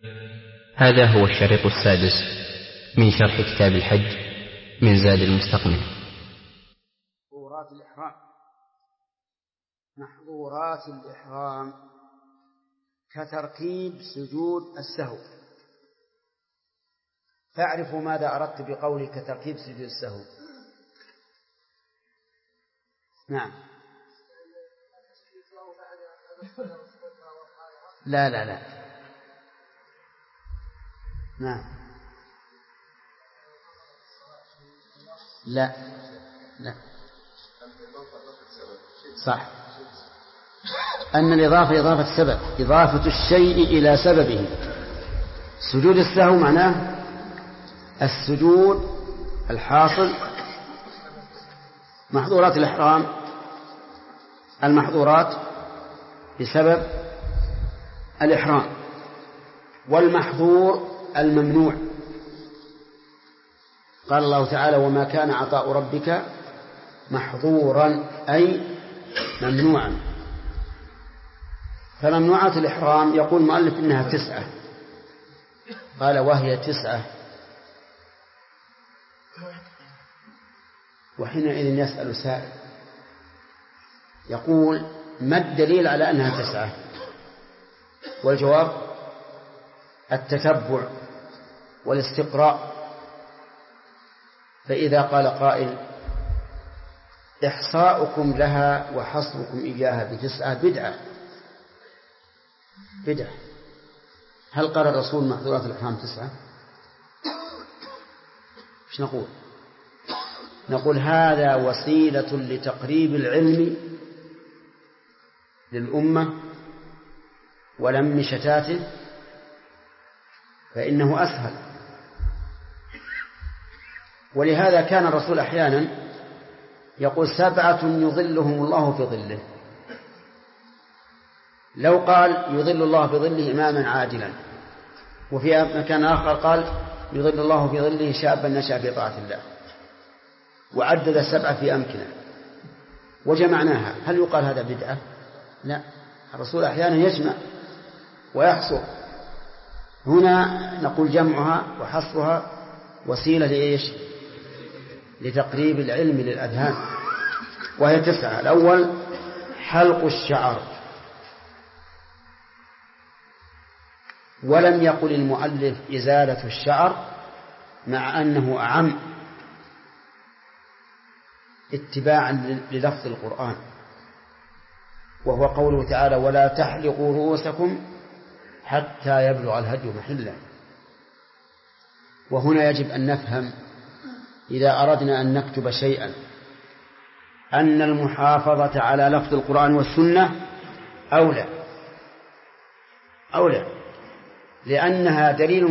هذا هو الشريط السادس من شرح كتاب الحج من زاد المستقنع. محظورات الإحرام. محظورات الإحرام كتركيب سجود السهو. تعرف ماذا أردت بقولي كتركيب سجود السهو؟ نعم. لا لا لا. نعم. لا لا. صح. أن الإضافة إضافة سبب، إضافة الشيء إلى سببه. سجود السهو معناه السجود الحاصل. محظورات الإحرام المحظورات بسبب الإحرام، والمحظور الممنوع. قال الله تعالى: وما كان عطاء ربك محظورا، أي ممنوعا. فممنوعات الإحرام يقول المؤلف إنها 9. قال: وهي 9. وحينئذ يسأل سائل يقول: ما الدليل على أنها 9؟ والجواب: التتبع والاستقراء. فإذا قال قائل: إحصاؤكم لها وحصركم إياها ب9 بدعة، هل قال الرسول محظورات الإحرام 9؟ إيش نقول؟ نقول هذا وسيلة لتقريب العلم للأمة ولم شتاته، فإنه أسهل. ولهذا كان الرسول أحيانا يقول: 7 يظلهم الله في ظله. لو قال: يظل الله في ظله إماما عادلا، وفي مكان آخر قال: يظل الله في ظله شابا نشأ في طاعة الله، وعدد 7 في أمكنة وجمعناها، هل يقال هذا بدعة؟ لا، الرسول أحيانا يجمع ويحصر. هنا نقول جمعها وحصرها وسيلة لإيش؟ لتقريب العلم للأذهان، وهي 9. الأول حلق الشعر. ولم يقل المؤلف إزالة الشعر، مع أنه أعم اتباعا للفظ القرآن، وهو قوله تعالى: ولا تحلقوا رؤوسكم حتى يبلغ الهدي محله. وهنا يجب أن نفهم إذا أردنا أن نكتب شيئا أن المحافظة على لفظ القرآن والسنة أولى، لأنها دليل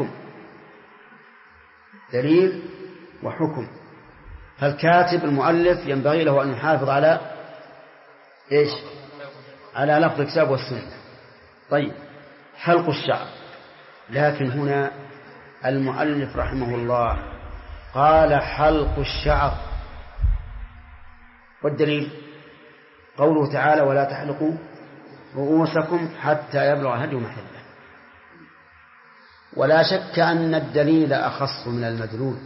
وحكم. فالكاتب المؤلف ينبغي له أن يحافظ على إيش؟ على لفظ الكتاب والسنة. طيب، حلق الشعر. لكن هنا المؤلف رحمه الله قال حلق الشعر، والدليل قوله تعالى: ولا تحلقوا رؤوسكم حتى يبلغ الهدي محله. ولا شك أن الدليل أخص من المدلول.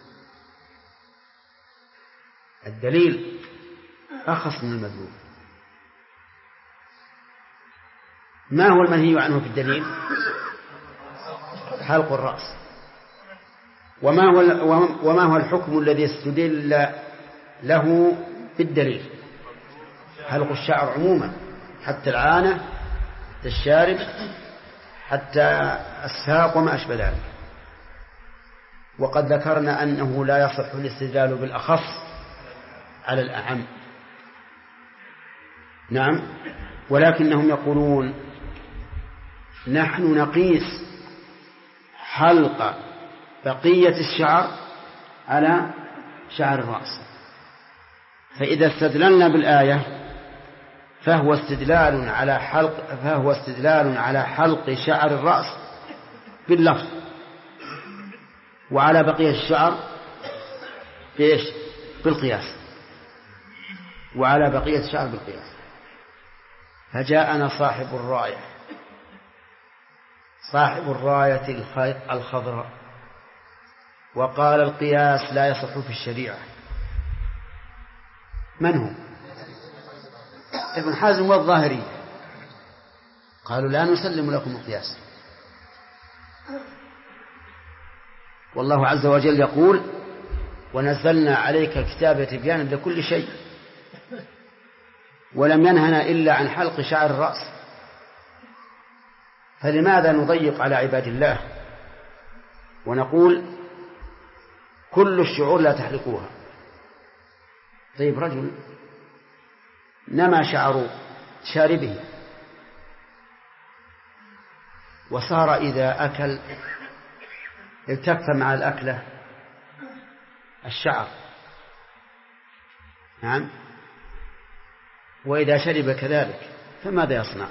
الدليل أخص من المدلول. ما هو المنهي عنه في الدليل؟ حلق الرأس. وما هو الحكم الذي استدل له بالدليل؟ حلق الشعر عموما، حتى العانة، حتى الشارب، حتى الساق وما أشبه ذلك. وقد ذكرنا أنه لا يصح الاستدلال بالأخص على الأعم. نعم، ولكنهم يقولون: نحن نقيس حلق بقية الشعر على شعر الرأس. فإذا استدللنا بالآية فهو استدلال على حلق شعر الرأس باللفظ، وعلى بقية الشعر بإيش؟ بالقياس. وعلى بقية الشعر بالقياس. فجاءنا صاحب الراية صاحب الراية الخضراء، وقال القياس لا يصح في الشريعة. من هو؟ ابن حزم والظاهري قالوا لا نسلم لكم القياس. والله عز وجل يقول ونزلنا عليك الكتاب تبيانا لكل شيء، ولم ينهنا إلا عن حلق شعر الرأس، فلماذا نضيق على عباد الله ونقول كل الشعور لا تحلقوها؟ طيب رجل نما شعر شاربه وصار إذا أكل التف مع الأكلة الشعر، نعم، وإذا شرب كذلك، فماذا يصنع؟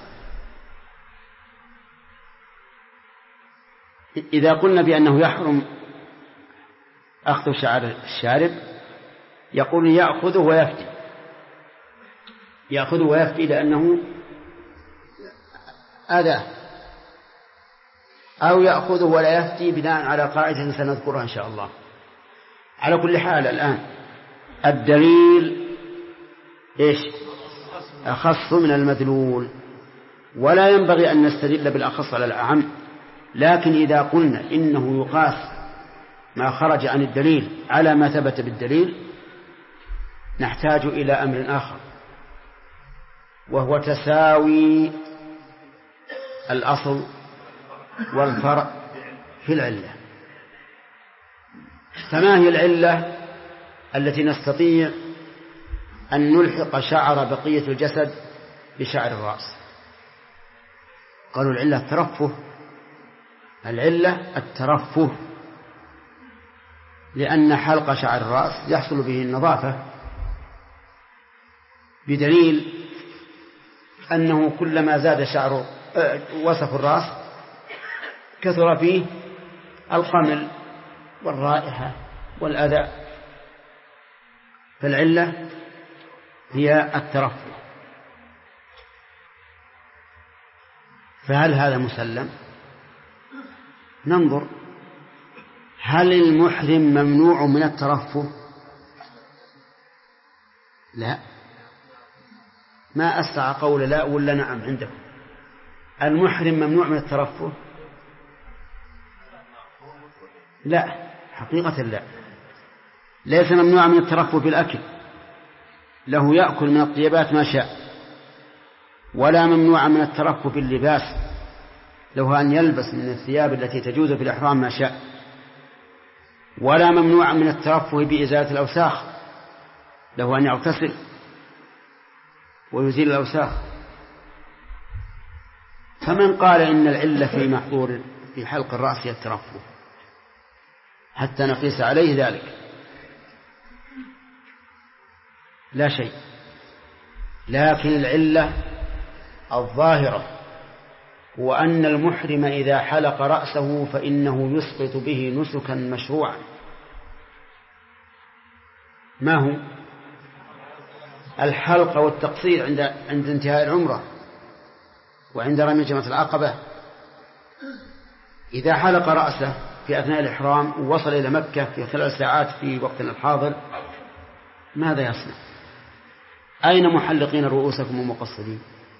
إذا قلنا بأنه يحرم أخذ شعر الشارب يقول يأخذه ويفتي، يأخذه ويفتي لأنه أذى، أو يأخذه ولا يفتي بناء على قاعدة سنذكرها إن شاء الله. على كل حال الآن الدليل إيش؟ أخص من المدلول، ولا ينبغي أن نستدل بالأخص على الأعم، لكن إذا قلنا إنه يقاس ما خرج عن الدليل على ما ثبت بالدليل نحتاج إلى أمر آخر، وهو تساوي الأصل والفرع في العلة. فما هي العلة التي نستطيع أن نلحق شعر بقية الجسد بشعر الرأس؟ قالوا العلة الترفه، العلة الترفه، لأن حلق شعر الرأس يحصل به النظافة، بدليل أنه كلما زاد شعر وسط الرأس كثر فيه القمل والرائحة والأذى، فالعلة هي الترفه. فهل هذا مسلم؟ ننظر، هل المحرم ممنوع من الترفه؟ لا، ما أسرع قول لا ولا نعم عندكم. المحرم ممنوع من الترفه؟ لا، حقيقة لا، ليس ممنوع من الترفه بالأكل، له يأكل من الطيبات ما شاء، ولا ممنوع من الترفه باللباس، له أن يلبس من الثياب التي تجوز في الإحرام ما شاء، ولا ممنوع من الترفه بإزالة الأوساخ، له أن يغتسل ويزيل الأوساخ. فمن قال إن العلة في محظور في حلق الرأس هي الترفه حتى نقيس عليه ذلك؟ لا شيء، لكن العلة الظاهرة هو أن المحرم إذا حلق رأسه فإنه يسقط به نسكا مشروعا. ما هو؟ الحلق والتقصير عند انتهاء العمرة وعند رمي جمرة العقبة. إذا حلق رأسه في أثناء الإحرام ووصل إلى مكة في 3 ساعات في وقتنا الحاضر، ماذا يصنع؟ أين محلقين رؤوسكم ومقصرين؟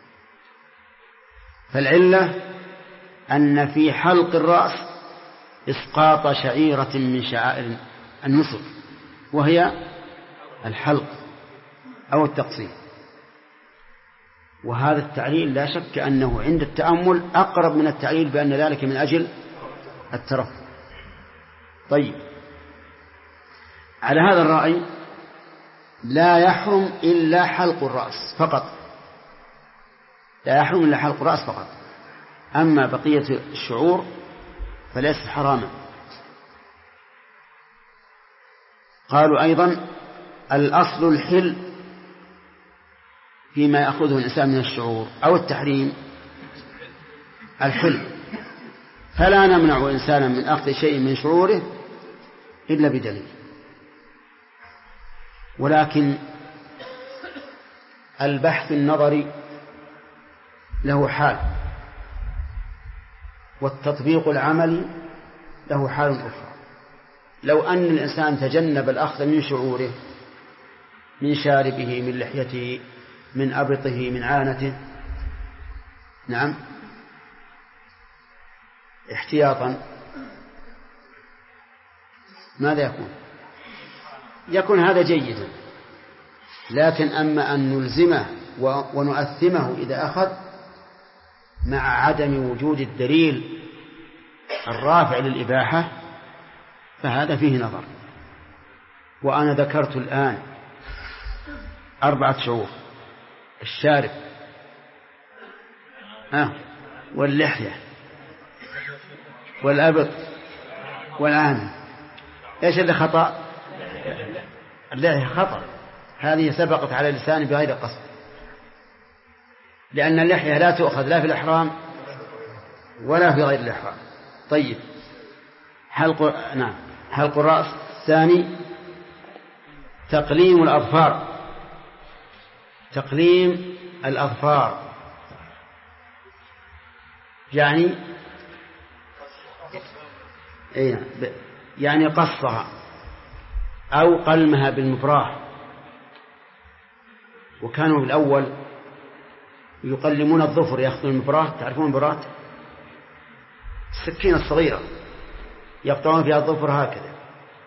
فالعلة أن في حلق الرأس إسقاط شعيرة من شعائر النسك، وهي الحلق أو التقصير. وهذا التعليل لا شك أنه عند التأمل أقرب من التعليل بأن ذلك من أجل الترفه. طيب، على هذا الرأي لا يحرم إلا حلق الرأس فقط، لا يحرم إلا حلق الرأس فقط، أما بقية الشعور فليس حراما. قالوا أيضا الأصل الحل فيما يأخذه الإنسان من الشعور، أو التحريم الحل، فلا نمنع إنسانا من أخذ شيء من شعوره إلا بدليل. ولكن البحث النظري له حال، والتطبيق العملي له حال أخرى. لو أن الإنسان تجنب الأخذ من شعوره، من شاربه، من لحيته، من أبطه، من عانته، نعم، احتياطا، ماذا يكون هذا جيدا. لكن أما أن نلزمه ونؤثمه إذا أخذ مع عدم وجود الدليل الرافع للإباحة فهذا فيه نظر. وأنا ذكرت الآن 4 شعور: الشارب واللحية والأبط والعانة. إيش اللي خطأ؟ اللحية خطأ، هذه سبقت على اللسان بغير قصد، لأن اللحية لا تؤخذ لا في الإحرام ولا في غير الإحرام. طيب، حلق الرأس. الثاني تقليم الأظفار. تقليم الأظفار يعني قصها أو قلمها بالمبراه. وكانوا في الأول يقلمون الظفر، يأخذون المبراه، تعرفون المبراه؟ السكينة الصغيرة يقطعون فيها الظفر هكذا،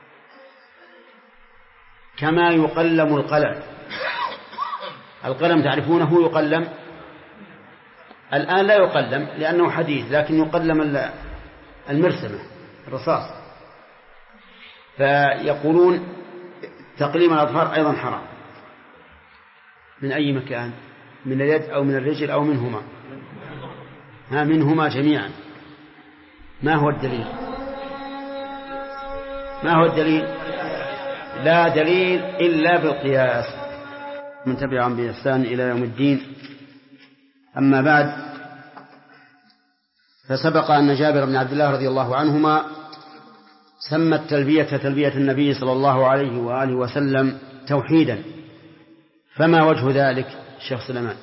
كما يقلم القلم. القلم تعرفونه يقلم، الآن لا يقلم لأنه حديث، لكن يقلم المرسمة، الرصاص. فيقولون تقليم الأظفار أيضا حرام. من أي مكان؟ من اليد أو من الرجل أو منهما؟ منهما جميعا. ما هو الدليل؟ لا دليل إلا بالقياس. من تبعهم بإحسان إلى يوم الدين. أما بعد، فسبق أن جابر بن عبد الله رضي الله عنهما سمى التلبية تلبية النبي صلى الله عليه وآله وسلم توحيدا. فما وجه ذلك الشيخ سليمان؟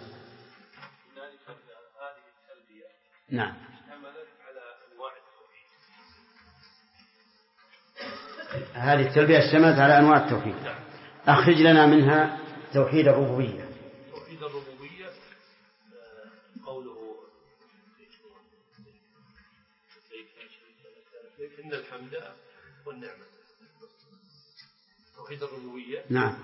نعم، هذه التلبية اشتملت على أنواع التوحيد. أخرج لنا منها توحيد الربوبية. توحيد الربوبية قوله إن الحمد والنعمة. توحيد الربوبية. نعم،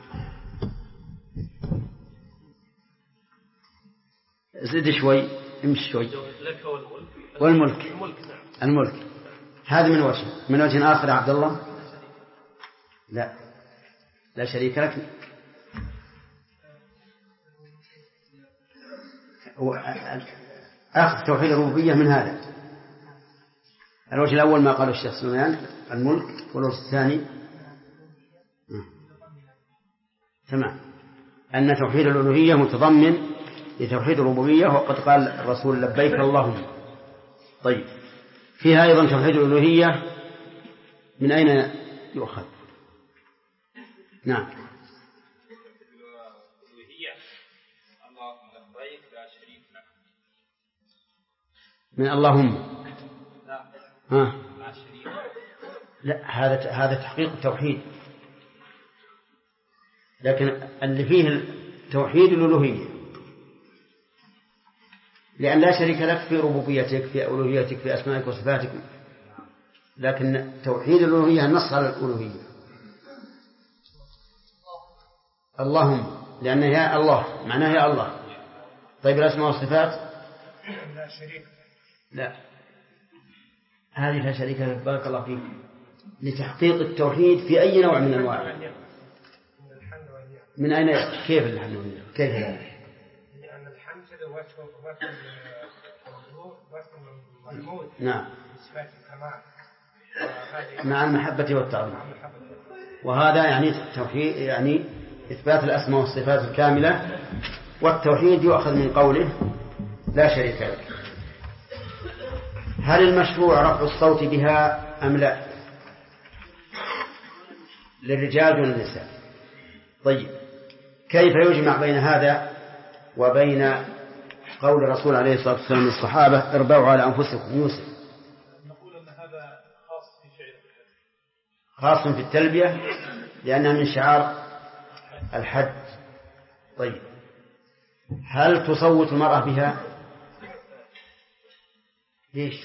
زد شوي، امشي شوي. لك والملك. نعم. الملك هذا من وجه آخر. عبد الله، لا شريك لك. أخذ توحيد الربوبية من هذا الوجه الأول ما قاله الشيخ سليمان، الملك. والوجه الثاني تمام، أن توحيد الألوهية متضمن لتوحيد الربوبية، وقد قال الرسول لبيك اللهم. طيب، فيها أيضا توحيد الألوهية من أين يؤخذ؟ نعم، من اللهم. لا، هذا تحقيق التوحيد، لكن اللي فيه توحيد الألوهية، لأن لا شريك لك في ربوبيتك، في ألوهيتك، في أسمائك وصفاتك. لكن توحيد الألوهية النص على الألوهية. اللهم، لأنه يا الله، معناه يا الله. طيب، الأسماء والصفات لا شريك. لا، هذه لا شريك لك. بارك الله فيك. لتحقيق التوحيد في أي نوع من أنواع. من أين؟ كيف الحمد لله؟ كيف هذا؟ لأن الحمد وصف المحمود. نعم، صفات الكمال مع المحبة والتعظيم. وهذا يعني توحيد، يعني إثبات الأسماء والصفات الكاملة. والتوحيد يؤخذ من قوله لا شريك لك. هل المشروع رفع الصوت بها أم لا؟ للرجال والنساء. طيب، كيف يجمع بين هذا وبين قول الرسول عليه الصلاة والسلام للصحابة اربعوا على أنفسكم؟ يوسف خاص في التلبية لأنها من شعار الحج. طيب هل تصوت المرأة بها؟ ليش؟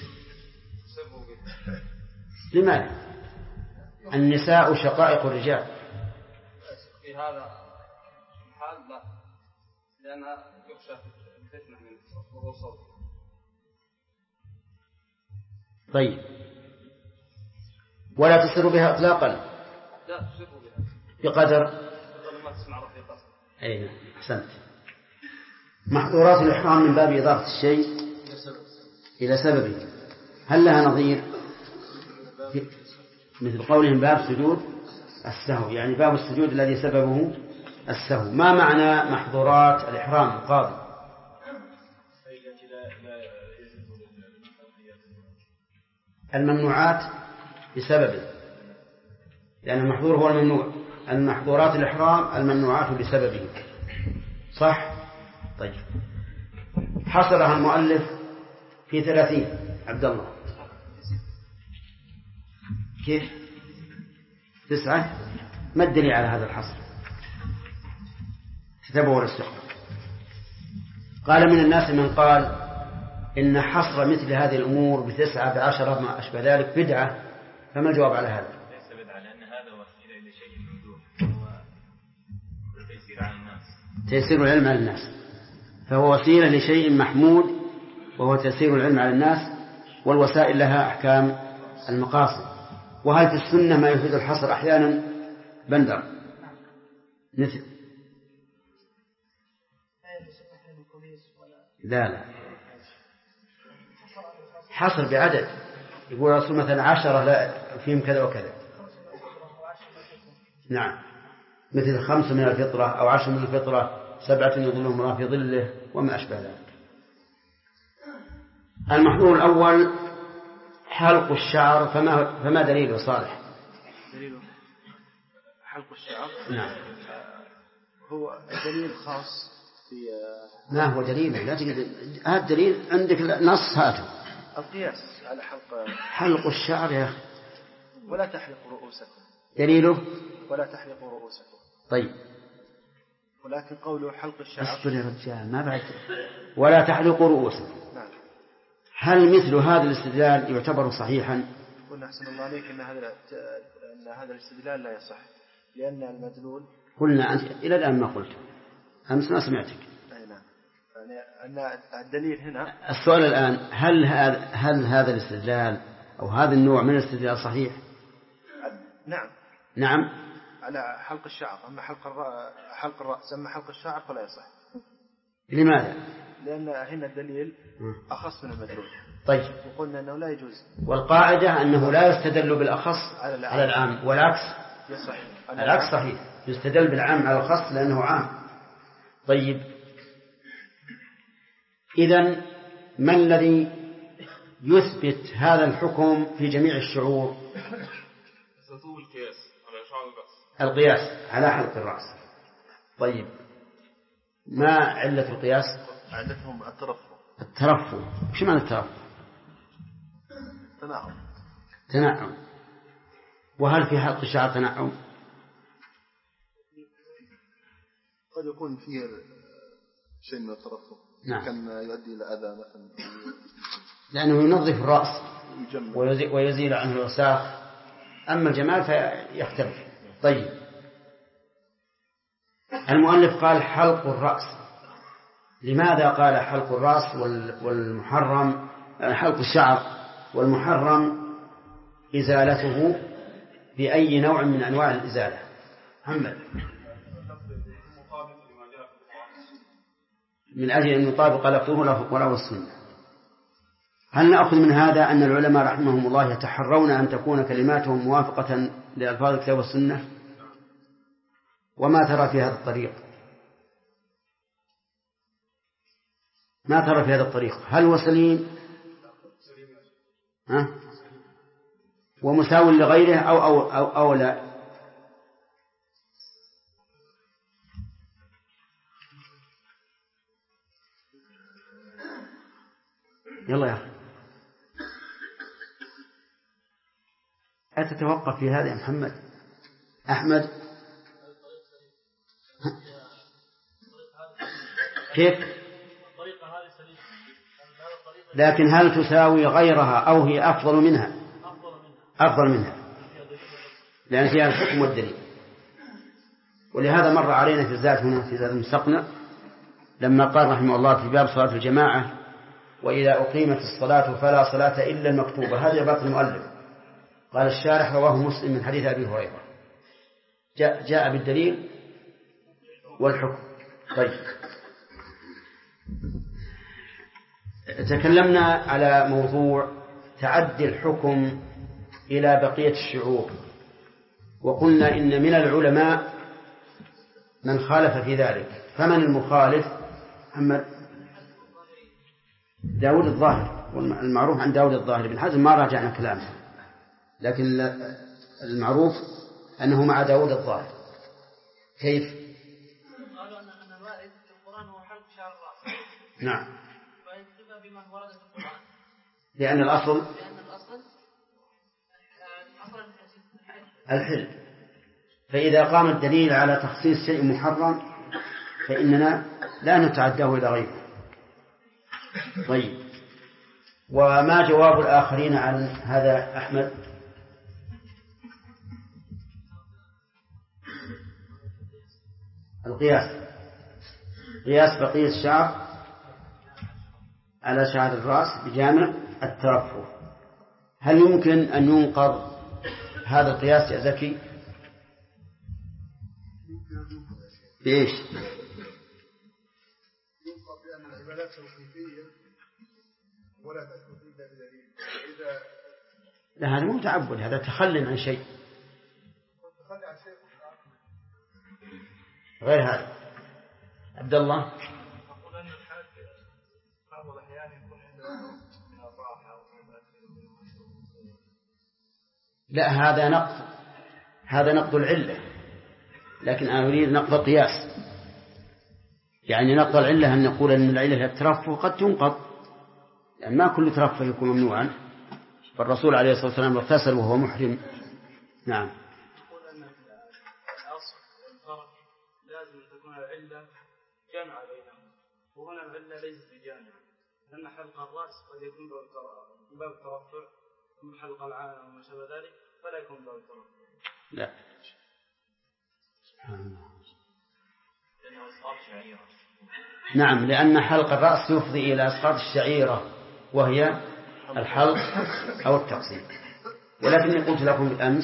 لماذا؟ النساء شقائق الرجال. في هذا الحال لا، لأنها يخشى الفتنة من وهو صوت. طيب ولا تسر بها إطلاقا؟ لا تسر بها بقدر ما تسمع رفيقا. أي نعم أحسنت. محظورات الإحرام من باب إضافة الشيء إلى سببه، هل لها نظير؟ مثل قولهم باب سجود السهو، يعني باب السجود الذي سببه السهو. ما معنى محظورات الإحرام القاضي؟ الممنوعات بسببه، لأن المحظور هو الممنوع. المحظورات الإحرام الممنوعات بسببه، صح؟ طيب حصرها المؤلف في 30. عبد الله كيف 9؟ ما الدليل على هذا الحصر؟ كتبه ورسخه. قال من الناس من قال إن حصر مثل هذه الأمور ب9 ب10 ما أشبه ذلك بدعة، فما الجواب على هذا؟ ليس بدعة، لأن هذا وسيلة لشيء ممدوح وهو تيسير على الناس. تيسير العلم على الناس، فهو وسيلة لشيء محمود وهو تيسير العلم على الناس، والوسائل لها أحكام المقاصد. وهل في السنة ما يفيد الحصر أحيانا؟ بندر مثل لا حصر بعدد، يقول رسول مثلا 10 لا فيهم كذا وكذا. نعم مثل 5 من الفطرة أو 10 من الفطرة، 7 يظلهم الله في ظله وما أشبه ذلك. المحظور الأول حلق الشعر، فما دليله صالح؟ دليله حلق الشعر نعم هو دليل خاص في ما هو دليل؟ لا تجد هذا الدليل عندك نص هاته. القياس على حلق الشعر يا أخي. ولا تحلقوا رؤوسكم، دليله ولا تحلقوا رؤوسكم. طيب ولكن قوله حلق الشعر اصبر يا رجال ما بعد. ولا تحلقوا رؤوسكم. نعم. هل مثل هذا الاستدلال يعتبر صحيحا؟ قلنا أحسن الله عليك أن هذا الاستدلال لا يصح، لأن المدلول قلنا أنت إلى الآن ما قلت، أمس ما سمعتك. أي نعم، يعني أن الدليل هنا. السؤال الآن هل هذا الاستدلال أو هذا النوع من الاستدلال صحيح؟ نعم على حلق الشعر. أما حلق الرأس أما حلق الشعر فلا يصح. لماذا؟ لأن هنا الدليل أخص من المدلول. طيب وقلنا أنه لا يجوز، والقاعدة أنه لا يستدل بالأخص على العام، والعكس يصح. العكس صحيح، يستدل بالعام على الخاص لأنه عام. طيب إذن ما الذي يثبت هذا الحكم في جميع الشعور؟ القياس على حلق الرأس. طيب ما علة القياس؟ علتهم الترفع. وش معنى الترفع؟ تنعم. وهل في حلق الشعر تنعم؟ قد يكون فيه شيء من الترفع. نعم. كان يؤدي إلى أذى مثلا، لأنه ينظف الرأس ويزيل عنه الوساخ. أما الجمال فيختلف. طيب المؤلف قال حلق الرأس، لماذا قال حلق الرأس والمحرم حلق الشعر والمحرم إزالته بأي نوع من أنواع الإزالة؟ محمد من أجل أن يطابق لفظه وله السنة. هل نأخذ من هذا أن العلماء رحمهم الله يتحرون أن تكون كلماتهم موافقة لألفاظ الكتاب والسنة؟ وما ترى في هذا الطريق؟ ما ترى في هذا الطريق؟ هل هو سليم ومساو لغيره أو لا؟ يلا يا أخي أتتوقف في هذا يا محمد؟ أحمد كيف؟ لكن هل تساوي غيرها أو هي أفضل منها؟ أفضل منها، لأن فيها الحكم والدليل. ولهذا مر علينا في الزاد هنا في زاد المستقنع لما قال رحمه الله في باب صلاة الجماعة: وإذا أقيمت الصلاة فلا صلاة إلا المكتوبة. هذه عبارة المؤلف. قال الشارح: رواه مسلم من حديث أبي هريرة. جاء بالدليل والحكم. طيب، تكلمنا على موضوع تعدي الحكم إلى بقية الشعوب، وقلنا إن من العلماء من خالف في ذلك. فمن المخالف؟ محمد داود الظاهر، والمعروف عن داود الظاهر بن حزم ما راجعنا كلامه، لكن المعروف أنه مع داود الظاهر. كيف؟ قالوا أن الوارد في القرآن هو حلق شعر الرأس. نعم، فيكتفى بمن ورد في القرآن، لأن الأصل الحل. فإذا قام الدليل على تخصيص شيء محرم فإننا لا نتعداه إلى غيره. طيب، وما جواب الآخرين عن هذا أحمد؟ القياس، قياس بقية الشعر على شعر الرأس بجامع الترفه. هل يمكن أن ينقض هذا القياس يا زكي؟ بإيش؟ ينقض بأن العبادات توقيفية ولا تثبت إلا بدليل. لا، هذا مو تعبد، هذا تخلي عن شيء غير هذا. عبد الله. أقول أن الحاج بعض الأحيان يكون عنده من الراحة. لا، هذا نقض العلة، لكن أنا أريد نقض القياس. يعني نقض العلة أن نقول أن العلة الترفه قد تنقض، يعني ما كل ترفه يكون ممنوعا. فالرسول عليه الصلاة والسلام اغتسل وهو محرم. نعم. أقول أن الأصل والفرق لازم تكون العلة جامعة بينهم، وهنا العلة ليست بجامعة، لأن حلق الرأس قد يكون باب الترفع، ثم حلق العانة وما شابه ذلك فلا يكون باب الترفع. لا، لأنه أسقاط شعيرة. نعم، لأن حلق الرأس يفضي إلى أسقاط الشعيرة، وهي الحلق أو التقصير. ولكن قلت لكم بالأمس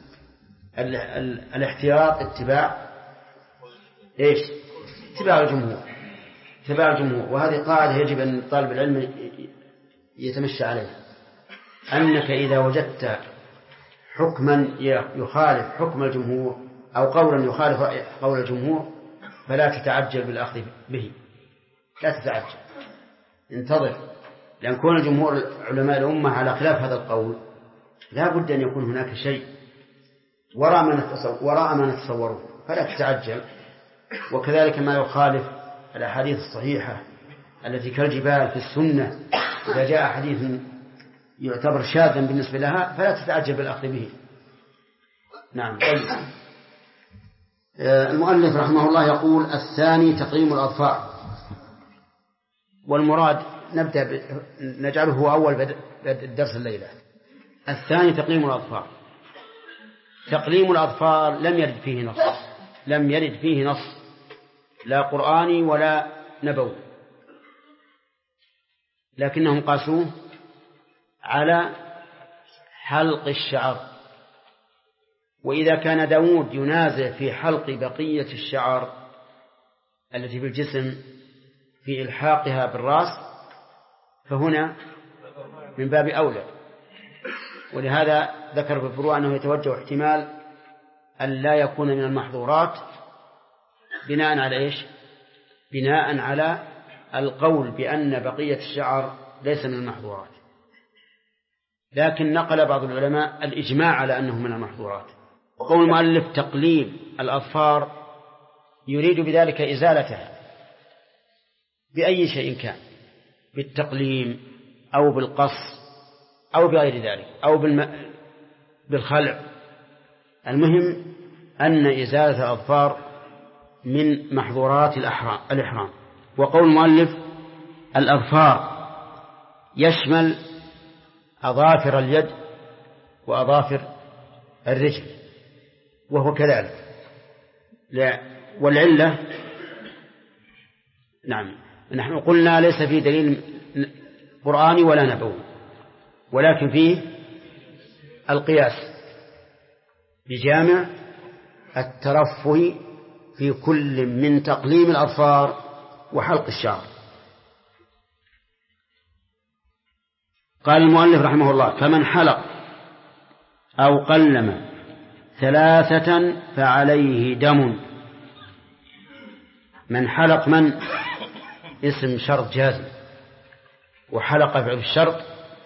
الاحتياط اتباع إيش؟ اتباع الجمهور. وهذه قاعدة يجب أن طالب العلم يتمشى عليها، أنك إذا وجدت حكما يخالف حكم الجمهور أو قولا يخالف قول الجمهور فلا تتعجل بالأخذ به، لا تتعجل، انتظر، لأن كون الجمهور علماء الأمة على خلاف هذا القول لا بد أن يكون هناك شيء وراء ما نتصوره، فلا تتعجل. وكذلك ما يخالف الأحاديث الصحيحة التي كالجبال في السنة، إذا جاء حديث يعتبر شاذا بالنسبة لها فلا تتعجل بالأخذ به. نعم. المؤلف رحمه الله يقول: الثاني تقييم الأظفار. والمراد نجعله هو أول الدرس الليلة. الثاني تقييم الأظفار. تقليم الأظفار لم يرد فيه نص لا قرآني ولا نبوي، لكنهم قاسوه على حلق الشعر. وإذا كان داود ينازع في حلق بقية الشعر التي في الجسم في إلحاقها بالرأس فهنا من باب أولى. ولهذا ذكر في الفروع أنه يتوجه احتمال أن لا يكون من المحظورات بناء على إيش؟ بناء على القول بأن بقية الشعر ليس من المحظورات، لكن نقل بعض العلماء الإجماع على أنه من المحظورات. وقول المؤلف تقليم الأظفار يريد بذلك إزالتها بأي شيء كان، بالتقليم أو بالقص أو بغير ذلك أو بالخلع. المهم أن إزالة الأظفار من محظورات الإحرام. وقول المؤلف الأظفار يشمل أظافر اليد وأظافر الرجل، وهو كذلك. والعلة نعم نحن قلنا ليس فيه دليل قرآني ولا نبوي، ولكن فيه القياس بجامع الترفه في كل من تقليم الأظفار وحلق الشعر. قال المؤلف رحمه الله: فمن حلق أو قلم 3 فعليه دم. من حلق من اسم شرط جازم، وحلق فعل الشرط،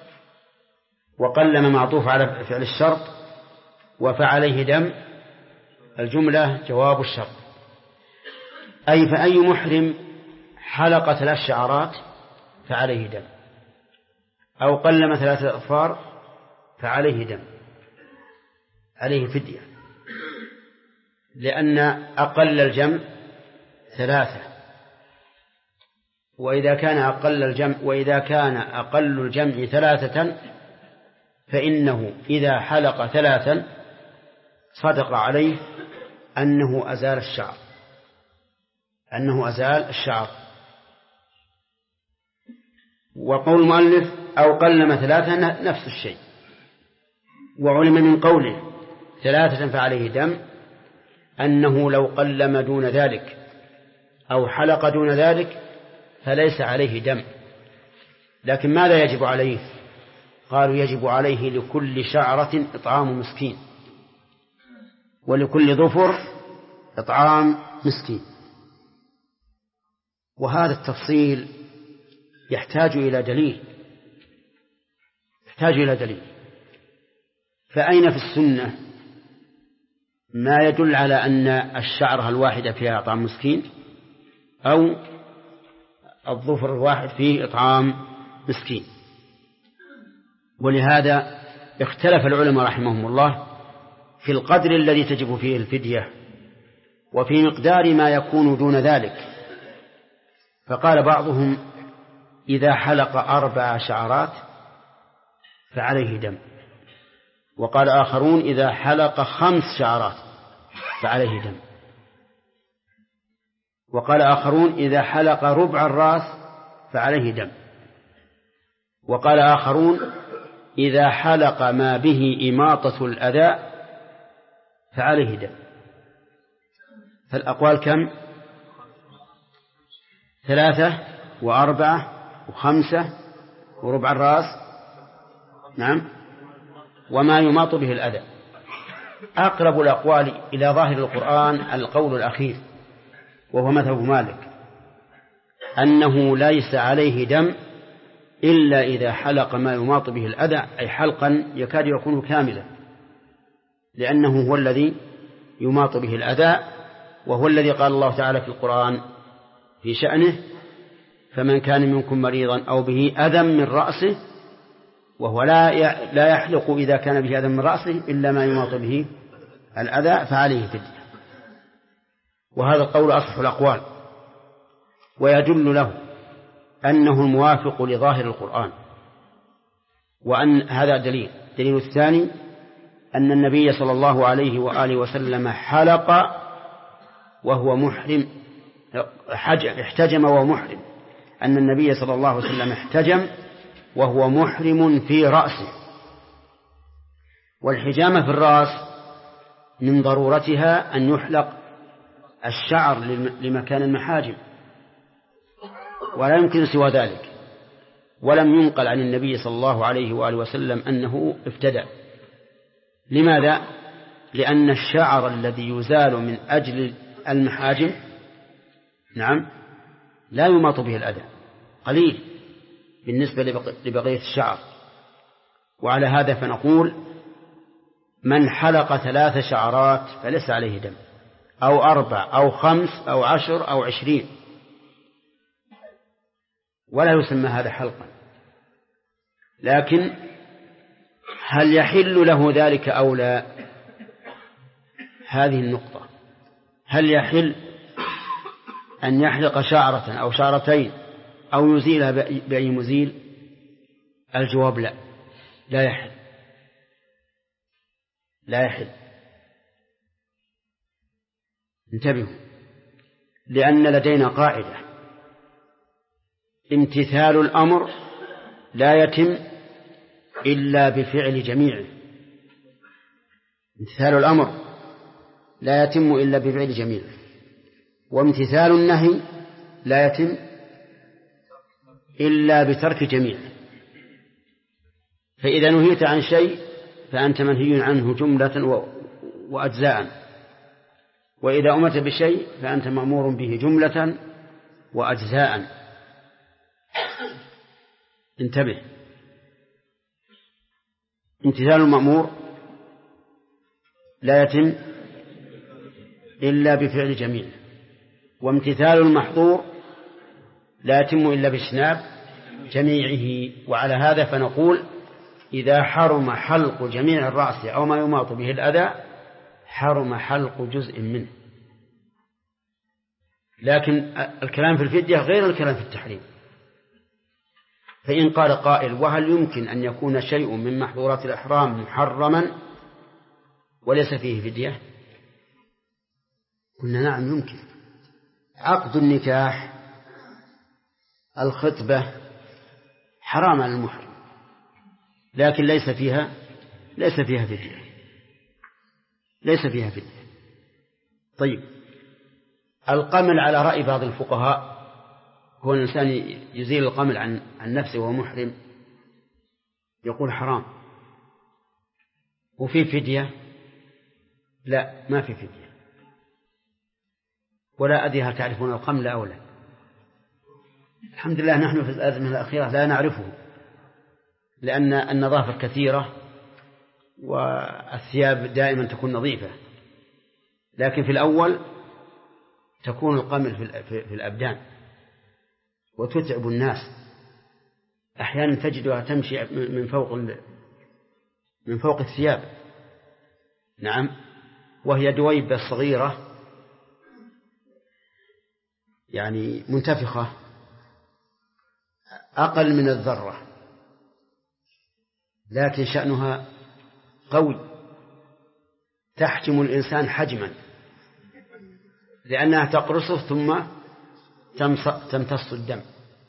وقلم معطوف على فعل الشرط، وفعليه دم الجملة جواب الشرط. أي فأي محرم حلق 3 شعرات فعليه دم، أو قلم 3 أظفار فعليه دم، عليه فدية، لأن أقل الجمع 3، وإذا كان أقل الجمع 3 فإنه إذا حلق 3 صدق عليه أنه أزال الشعر. وقول المؤلف أو قلم 3 نفس الشيء. وعلم من قوله 3 فعليه دم أنه لو قلم دون ذلك أو حلق دون ذلك فليس عليه دم. لكن ماذا يجب عليه؟ قالوا يجب عليه لكل شعرة إطعام مسكين، ولكل ظفر إطعام مسكين. وهذا التفصيل يحتاج إلى دليل. فأين في السنة ما يدل على أن الشعرة الواحدة فيها إطعام مسكين، أو الظفر الواحد فيه إطعام مسكين؟ ولهذا اختلف العلماء رحمهم الله في القدر الذي تجب فيه الفدية، وفي مقدار ما يكون دون ذلك. فقال بعضهم إذا حلق 4 شعرات فعليه دم، وقال آخرون إذا حلق 5 شعرات فعليه دم، وقال آخرون إذا حلق ربع الرأس فعليه دم، وقال آخرون إذا حلق ما به إماطة الأذى فعليه دم. فالأقوال كم؟ 3 و4 و5 وربع الرأس، نعم، وما يماط به الأذى. أقرب الأقوال إلى ظاهر القرآن القول الأخير، وهو مذهب مالك، أنه ليس عليه دم إلا إذا حلق ما يماط به الأذى، أي حلقا يكاد يكون كاملا، لأنه هو الذي يماط به الأذى، وهو الذي قال الله تعالى في القرآن في شأنه: فمن كان منكم مريضا أو به أذى من رأسه، وهو لا يحلق إذا كان به أذى من رأسه إلا ما يماط به الأذى فعليه فدية. وهذا القول أصح الأقوال، ويدل له أنه الموافق لظاهر القرآن، وأن هذا دليل الثاني أن النبي صلى الله عليه وآله وسلم حلق وهو محرم، احتجم وهو محرم، أن النبي صلى الله عليه وسلم احتجم وهو محرم في رأسه. والحجامة في الرأس من ضرورتها أن يحلق الشعر لمكان المحاجم، ولا يمكن سوى ذلك. ولم ينقل عن النبي صلى الله عليه وآله وسلم أنه ابتدأ. لماذا؟ لأن الشعر الذي يزال من أجل المحاجم نعم لا يماط به الأذى، قليل بالنسبة لبقية الشعر. وعلى هذا فنقول من حلق 3 شعرات فليس عليه دم، أو 4 أو 5 أو 10 أو 20، ولا يسمى هذا حلقا. لكن هل يحل له ذلك أو لا؟ هذه النقطة. هل يحل أن يحلق شعرة أو شعرتين أو يزيلها بأي مزيل؟ الجواب لا، لا يحل، لا يحل. انتبهوا، لأن لدينا قاعدة: امتثال الأمر لا يتم إلا بفعل جميعه. امتثال الأمر لا يتم إلا بفعل جميعه، وامتثال النهي لا يتم إلا بترك جميعه. فإذا نهيت عن شيء فأنت منهي عنه جملة وأجزاء، وإذا أمرت بشيء فأنت مأمور به جملة وأجزاء. انتبه، امتثال المأمور لا يتم إلا بفعل جميل، وامتثال المحظور لا يتم إلا باجتناب جميعه. وعلى هذا فنقول: إذا حرم حلق جميع الرأس أو ما يماط به الأذى حرم حلق جزء منه. لكن الكلام في الفدية غير الكلام في التحريم. فإن قال قائل: وهل يمكن أن يكون شيء من محظورات الإحرام محرما وليس فيه فدية؟ قلنا: نعم يمكن. عقد النكاح، الخطبة حرام على المحرم، لكن ليس فيها فدية، ليس فيها فدية. طيب، القمل على رأي بعض الفقهاء هو الإنسان يزيل القمل عن نفسه وهو محرم، يقول حرام. وفي فدية؟ لا، ما في فدية. ولا أدري هل تعرفون القمل أو لا. الحمد لله نحن في الأزمة الأخيرة لا نعرفه، لأن النظافة كثيرة والثياب دائما تكون نظيفة، لكن في الأول تكون القمل في الأبدان وتتعب الناس. أحيانا تجدها تمشي من فوق الثياب، نعم، وهي دويبة صغيرة يعني منتفخة أقل من الذرة، لكن شأنها قوي، تحجم الإنسان حجما، لأنها تقرصه ثم تمتص الدم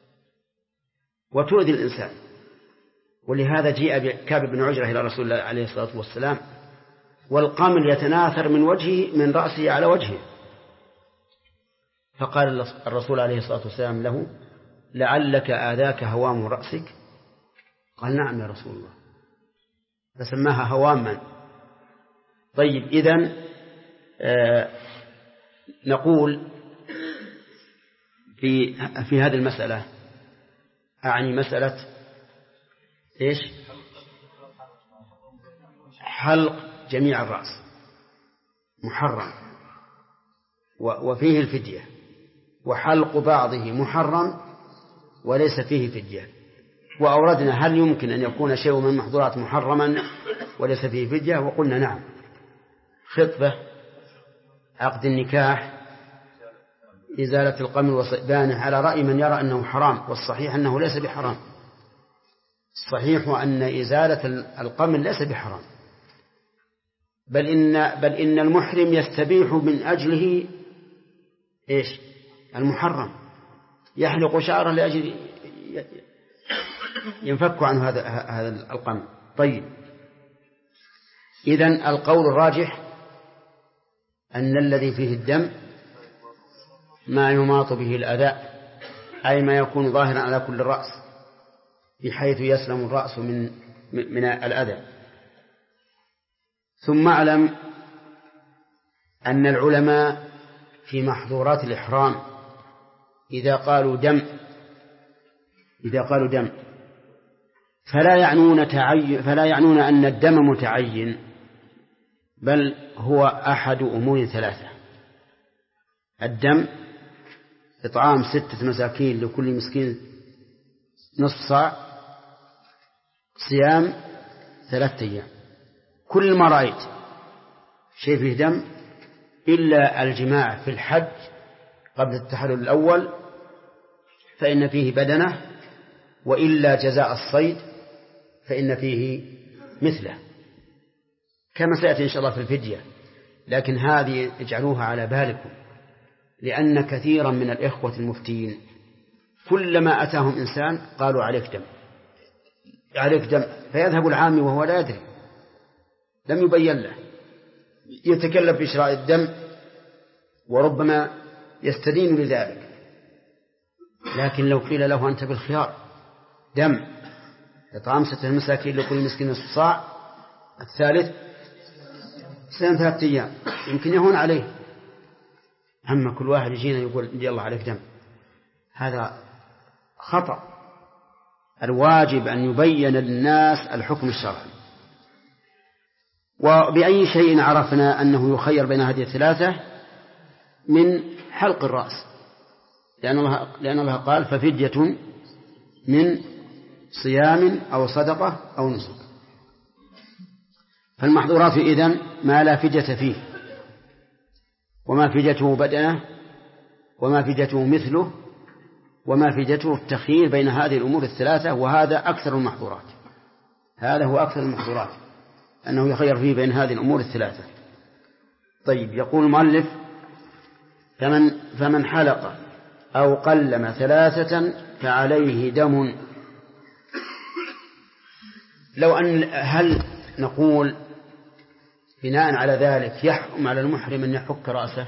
وتؤذي الإنسان. ولهذا جيء بكعب بن عجرة إلى رسول الله عليه الصلاة والسلام والقمل يتناثر من رأسه على وجهه، فقال الرسول عليه الصلاة والسلام له: لعلك آذاك هوام رأسك؟ قال: نعم يا رسول الله. فسماها هواما. طيب، إذن نقول في هذه المسألة، أعني مسألة إيش؟ حلق جميع الرأس محرم وفيه الفدية، وحلق بعضه محرم وليس فيه فدية. وأوردنا: هل يمكن أن يكون شيء من المحظورات محرما وليس فيه فدية؟ وقلنا: نعم. خطبة، عقد النكاح، إزالة القمل وصئبانه، على رأي من يرى أنه حرام، والصحيح أنه ليس بحرام. الصحيح أن إزالة القمل ليس بحرام، بل إن المحرم يستبيح من أجله إيش؟ المحرم، يحلق شعره لأجل ينفك عنه هذا القمل. طيب، إذن القول الراجح أن الذي فيه الدم ما يماط به الأذى، أي ما يكون ظاهرا على كل الرأس بحيث يسلم الرأس من الأذى. ثم اعلم أن العلماء في محظورات الإحرام إذا قالوا دم فلا يعنون أن الدم متعين، بل هو أحد أمور ثلاثة: الدم إطعام 6 مساكين لكل مسكين نصف صاع، صيام 3 أيام. كل ما رأيت شيء فيه دم إلا الجماع في الحج قبل التحلل الأول فإن فيه بدنة، وإلا جزاء الصيد فإن فيه مثله، كما سيأتي إن شاء الله في الفدية. لكن هذه اجعلوها على بالكم، لأن كثيرا من الإخوة المفتين كلما أتاهم إنسان قالوا عليك دم عليك دم، فيذهب العامي وهو لا يدري، لم يبين له، يتكلف بإشراء الدم وربما يستدين لذلك. لكن لو قيل له أنت بالخيار دم إطعام 6 مساكين لكل مسكين نصف صاع، الثالث صيام 3 أيام، يمكن يهون عليه. أما كل واحد يجينا يقول يلا عليك دم، هذا خطأ. الواجب أن يبين للناس الحكم الشرعي. وبأي شيء عرفنا أنه يخير بين هذه الثلاثة؟ من حلق الرأس، لأن الله قال ففدية من صيام أو صدقة أو نسك. فالمحظورات إذن ما لا فدية فيه، وما فديته بدنه، وما فديته مثله، وما فديته التخيير بين هذه الأمور الثلاثة، وهذا أكثر المحظورات. هذا هو أكثر المحظورات، أنه يخير فيه بين هذه الأمور الثلاثة. طيب، يقول المؤلف فمن حلق أو قلم 3 فعليه دم. هل نقول بناء على ذلك يحرم على المحرم أن يحك رأسه؟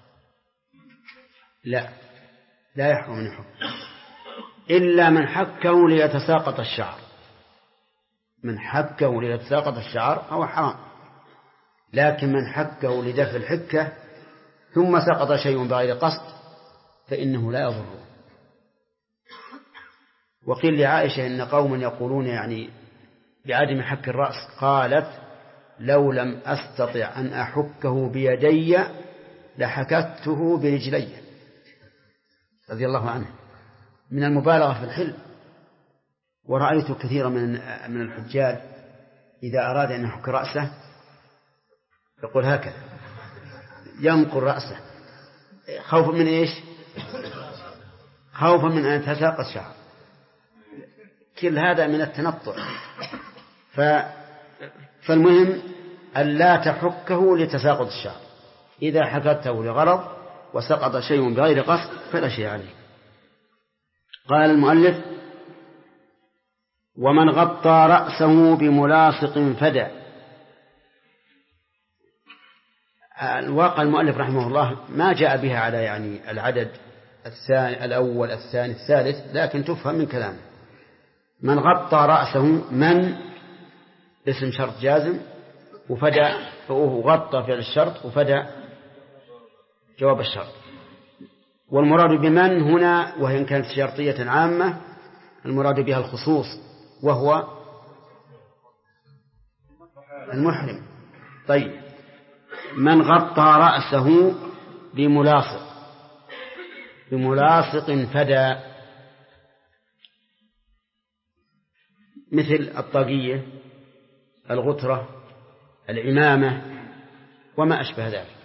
لا يحرم أن يحك، إلا من حكه ليتساقط الشعر. من حكه ليتساقط الشعر هو حرام، لكن من حكه لدفع الحكة ثم سقط شيء بغير قصد فإنه لا يضره. وقيل لعائشة إن قوم يقولون يعني بعدم حك الرأس، قالت لو لم أستطع أن أحكه بيدي لحكته برجلي، رضي الله عنه، من المبالغة في الحلم. ورأيت كثيرا من الحجاج إذا أراد أن يحك رأسه يقول هكذا، ينقل رأسه خوفا من إيش؟ خوفا من أن يتساقط شعر. كل هذا من التنطع. فالمهم أن لا تحكه لتساقط الشعر. إذا حكته لغرض وسقط شيء بغير قصد فلا شيء عليه. قال المؤلف ومن غطى رأسه بملاصق فدى. الواقع المؤلف رحمه الله ما جاء بها على يعني العدد الثاني الأول الثاني الثالث، لكن تفهم من كلامه. من غطى رأسه، من اسم شرط جازم، وفدى غطى فعل الشرط، وفدى جواب الشرط. والمراد بمن هنا وإن كانت شرطية عامة المراد بها الخصوص، وهو المحرم. طيب، من غطى رأسه بملاصق فدى، مثل الطاقية، الغترة، العمامة وما أشبه ذلك.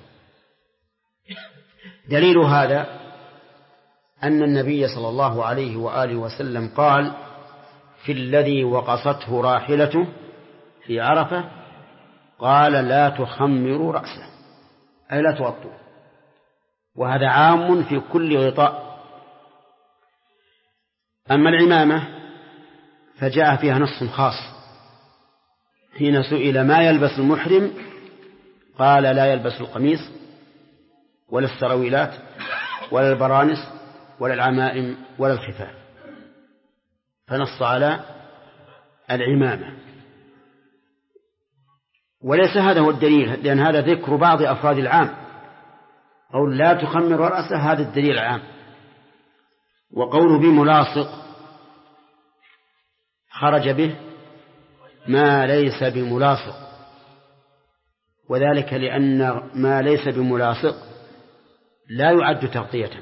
دليل هذا أن النبي صلى الله عليه وآله وسلم قال في الذي وقصته راحلته في عرفة، قال لا تخمروا رأسه، أي لا تغطوا. وهذا عام في كل غطاء. أما العمامة فجاء فيها نص خاص، حين سئل ما يلبس المحرم قال لا يلبس القميص ولا السراويلات ولا البرانس ولا العمائم ولا الخفاف، فنص على العمامة. وليس هذا هو الدليل، لأن هذا ذكر بعض أفراد العام، أو لا تخمر رأسه، هذا الدليل العام. وقوله بملاصق خرج به ما ليس بملاصق، وذلك لأن ما ليس بملاصق لا يعد تغطية،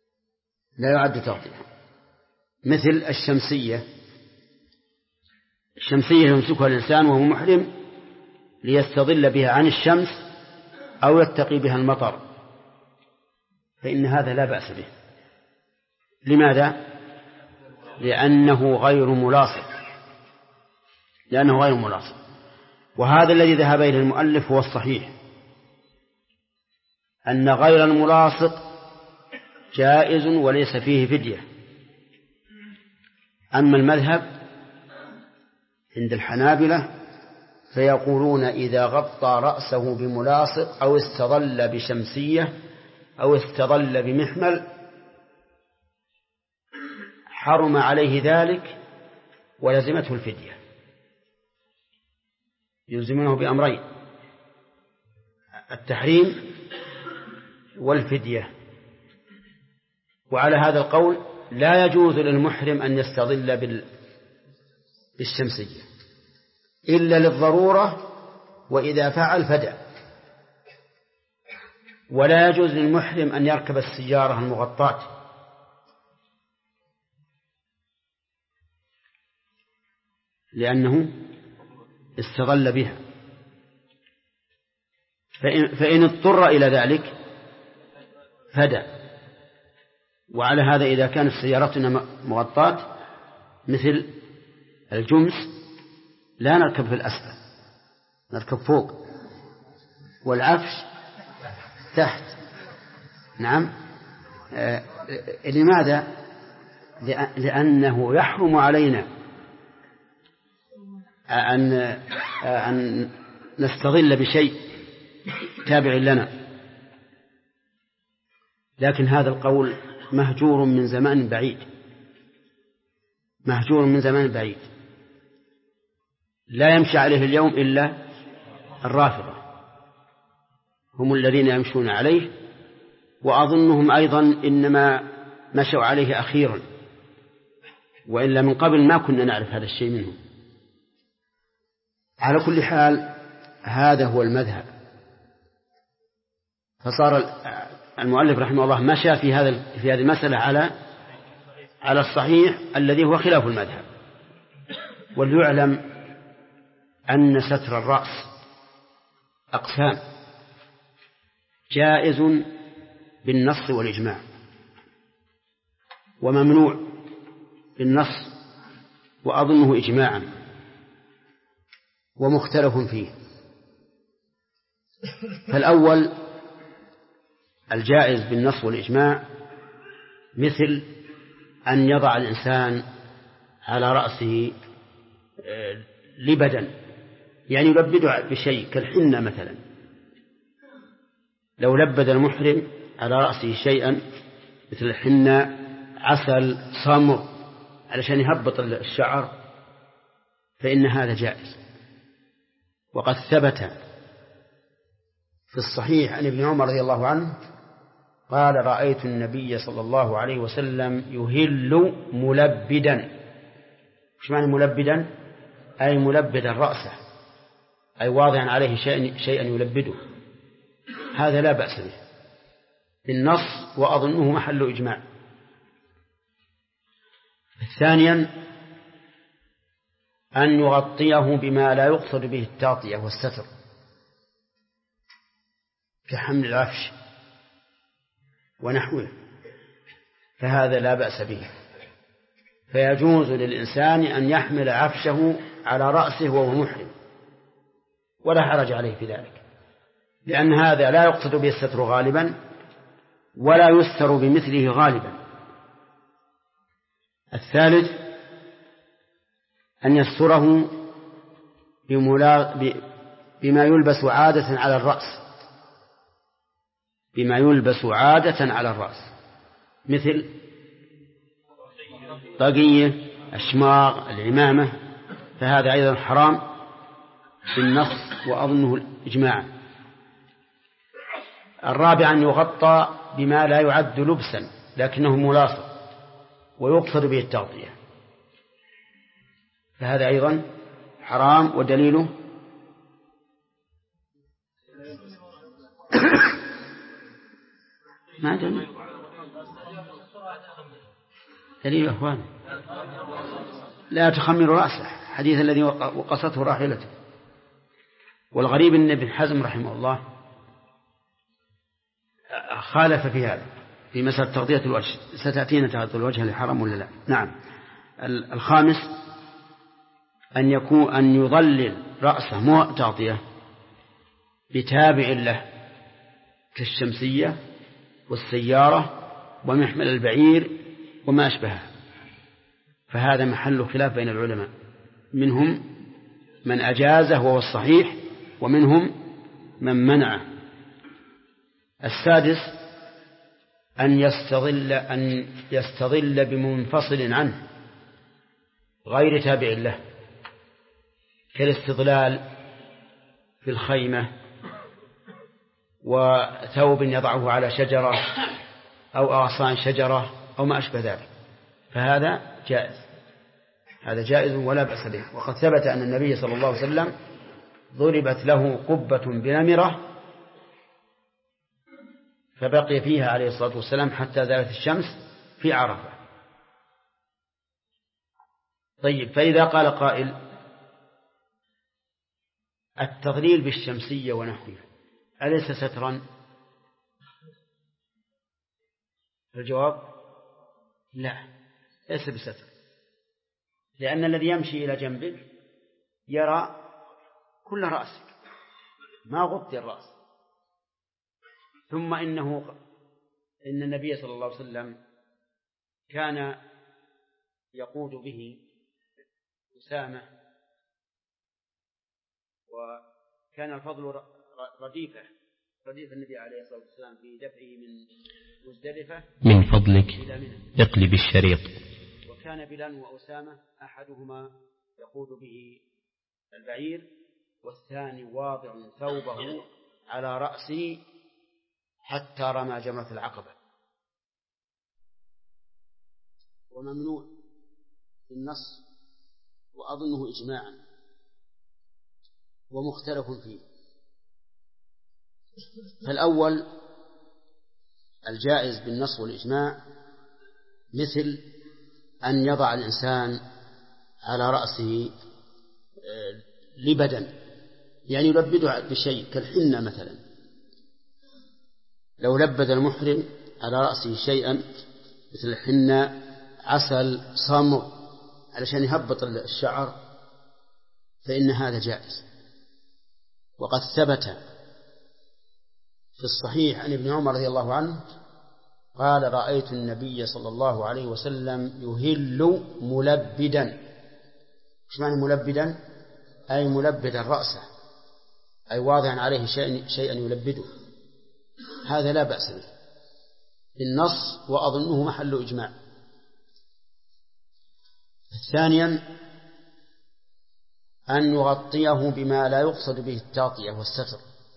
مثل الشمسية. شمسية يمسكها الإنسان وهو محرم ليستظل بها عن الشمس أو يتقي بها المطر، فإن هذا لا بأس به. لماذا؟ لأنه غير ملاصق، وهذا الذي ذهب إليه المؤلف هو الصحيح، أن غير الملاصق جائز وليس فيه فدية. أما المذهب عند الحنابلة فيقولون إذا غطى رأسه بملاصق أو استظل بشمسية أو استظل بمحمل حرم عليه ذلك ولزمته الفدية. يلزمونه بأمرين: التحريم والفدية. وعلى هذا القول لا يجوز للمحرم أن يستظل بالشمسية إلا للضرورة، وإذا فعل فدى. ولا يجوز للمحرم أن يركب السيارة المغطاة، لأنه استظل بها، فإن اضطر إلى ذلك فدى. وعلى هذا إذا كانت سيارتنا مغطاة مثل الجمس لا نركب في الأسفل، نركب فوق، والعفش تحت. نعم. لماذا؟ لأنه يحرم علينا أن نستظل بشيء تابع لنا. لكن هذا القول مهجور من زمان بعيد، لا يمشي عليه اليوم إلا الرافضة، هم الذين يمشون عليه، وأظنهم أيضا إنما مشوا عليه أخيرا، وإلا من قبل ما كنا نعرف هذا الشيء منهم. على كل حال هذا هو المذهب. فصار المؤلف رحمه الله مشى في هذه المسألة على الصحيح الذي هو خلاف المذهب. وليعلم أن ستر الرأس أقسام: جائز بالنص والإجماع، وممنوع بالنص وأظنه إجماعا، ومختلف فيه. فالأول الجائز بالنص والإجماع مثل أن يضع الإنسان على رأسه لبدا، يعني يلبد بشيء كالحنة مثلا. لو لبد المحرم على رأسه شيئا مثل الحنة، عسل، صمغ، علشان يهبط الشعر، فإن هذا جائز. وقد ثبت في الصحيح عن ابن عمر رضي الله عنه قال: رأيت النبي صلى الله عليه وسلم يهل ملبدا. وش معنى ملبدا؟ أي ملبدا رأسه، أي واضعا عليه شيئا يلبده. هذا لا بأس به بالنص، وأظنه محل إجماع. ثانيا أن يغطيه بما لا يقصد به التغطية والستر، كحمل العفش ونحوه، فهذا لا بأس به. فيجوز للإنسان أن يحمل عفشه على رأسه وهو محرم، ولا حرج عليه في ذلك، لأن هذا لا يقصد به الستر غالبا، ولا يستر بمثله غالبا. الثالث أن يستره بما يلبس عادة على الرأس، مثل طاقية، أشماغ، العمامة، فهذا أيضا حرام بالنص وأظنه إجماعا. الرابع أن يغطى بما لا يعد لبسا لكنه ملاصق ويقصد به التغطية، فهذا أيضا حرام. ودليله ما دليل أخوان: لا تخمر رأسه الحديث الذي وقصته راحلته. والغريب أن ابن حزم رحمه الله خالف في هذا في مسألة تغطية الوجه. ستأتينا تغطية الوجه للحرم ولا لا؟ نعم. الخامس أن يضلل رأسه مو تغطية بتابع له كالشمسية والسيارة ومحمل البعير وما أشبهه، فهذا محل خلاف بين العلماء، منهم من أجازه وهو الصحيح ومنهم من منعه. السادس أن يستظل بمنفصل عنه غير تابع له كالاستظلال في الخيمة وثوب يضعه على شجرة أو أغصان شجرة أو ما أشبه ذلك، فهذا جائز، هذا جائز ولا بأس به. وقد ثبت أن النبي صلى الله عليه وسلم ضربت له قبة بنمرة فبقي فيها عليه الصلاة والسلام حتى زالت الشمس في عرفة. طيب، فإذا قال قائل التضليل بالشمسية ونحوها أليس سترا؟ الجواب لا، ليس بستر، لأن الذي يمشي إلى جنبك يرى كل رأسك، ما غطي الرأس. ثم إن النبي صلى الله عليه وسلم كان يقود به أسامة، وكان الفضل رديف النبي عليه الصلاة والسلام في دفعه من مزدلفة من فضلك اقلب الشريط. وكان بلال وأسامة أحدهما يقود به البعير والثاني واضع ثوبه على رأسه حتى رمى جمرة العقبة. وممنوع بالنص، وأظنه إجماعا ومختلف فيه. فالأول الجائز بالنص والإجماع، مثل أن يضع الإنسان على رأسه لبدا، يعني يلبده بشيء كالحنة مثلا، لو لبد المحرم على رأسه شيئا مثل الحنة، عسل، صمغ، علشان يهبط الشعر، فإن هذا جائز. وقد ثبت في الصحيح عن ابن عمر رضي الله عنه قال: رأيت النبي صلى الله عليه وسلم يهل ملبدا. ايش معنى ملبدا؟ أي ملبدا رأسه، أي واضعا عليه شيئا يلبده. هذا لا بأس به بالنص، وأظنه محل إجماع. ثانيا أن يغطيه بما لا يقصد به التغطية والستر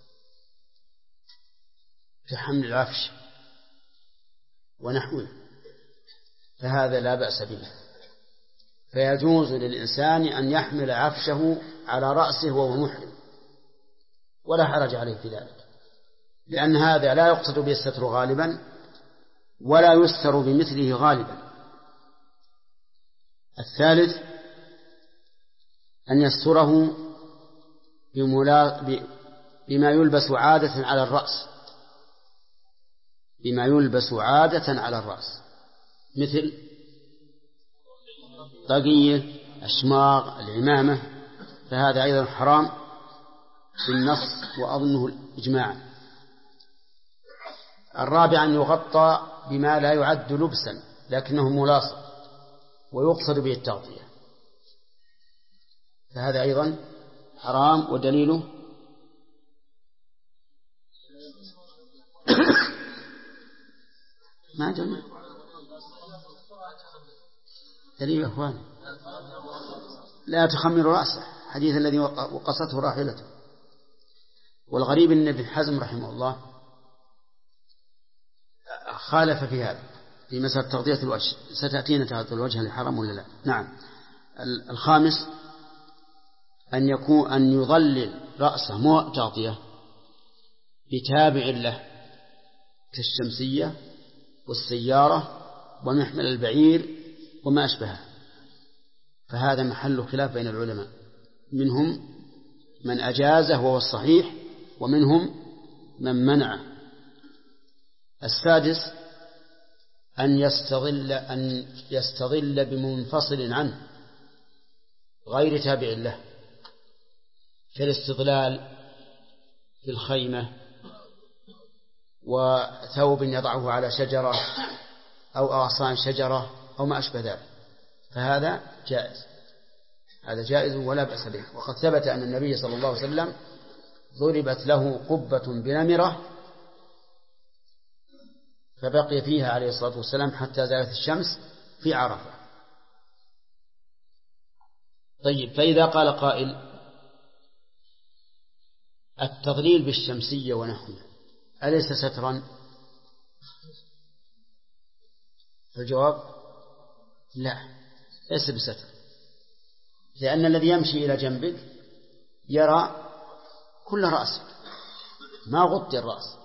كحمل العفش ونحوه، فهذا لا بأس به، فيجوز للإنسان أن يحمل عفشه على رأسه وهو محرم ولا حرج عليه في ذلك، لأن هذا لا يقصد به الستر غالبا ولا يستر بمثله غالبا. الثالث أن يستره بما يلبس عادة على الرأس، بما يلبس عادة على الرأس، مثل طاقية، أشماغ، العمامة، فهذا أيضا حرام بالنص وأظنه إجماعا. الرابع أن يغطى بما لا يعد لبسا لكنه ملاصق ويقصد به التغطية، فهذا أيضا حرام. ودليله ما جمع دليل يا أخوان: لا تخمر رأسه، حديث الذي وقصته راحلته. والغريب أن ابن حزم رحمه الله خالف في هذا في مسألة تغطية الوجه. ستأتينا تغطية الوجه للحرم ولا لا؟ نعم. الخامس أن يضلل رأسه مو تغطية بتابع له كالشمسية والسيارة ومحمل البعير وما أشبهه، فهذا محل خلاف بين العلماء، منهم من أجازه وهو الصحيح، ومنهم من منعه. السادس أن يستظل بمنفصل عنه غير تابع له، كالاستظلال في الخيمة، وثوب يضعه على شجرة أو أغصان شجرة أو ما أشبه ذلك، فهذا جائز، هذا جائز ولا بأس به. وقد ثبت أن النبي صلى الله عليه وسلم ضربت له قبة بنمرة فبقي فيها عليه الصلاة والسلام حتى زالت الشمس في عرفة. طيب، فإذا قال قائل التضليل بالشمسية ونحوها أليس سترا؟ الجواب لا، ليس بستر، لأن الذي يمشي إلى جنبك يرى كل رأسك، ما غطي الرأس.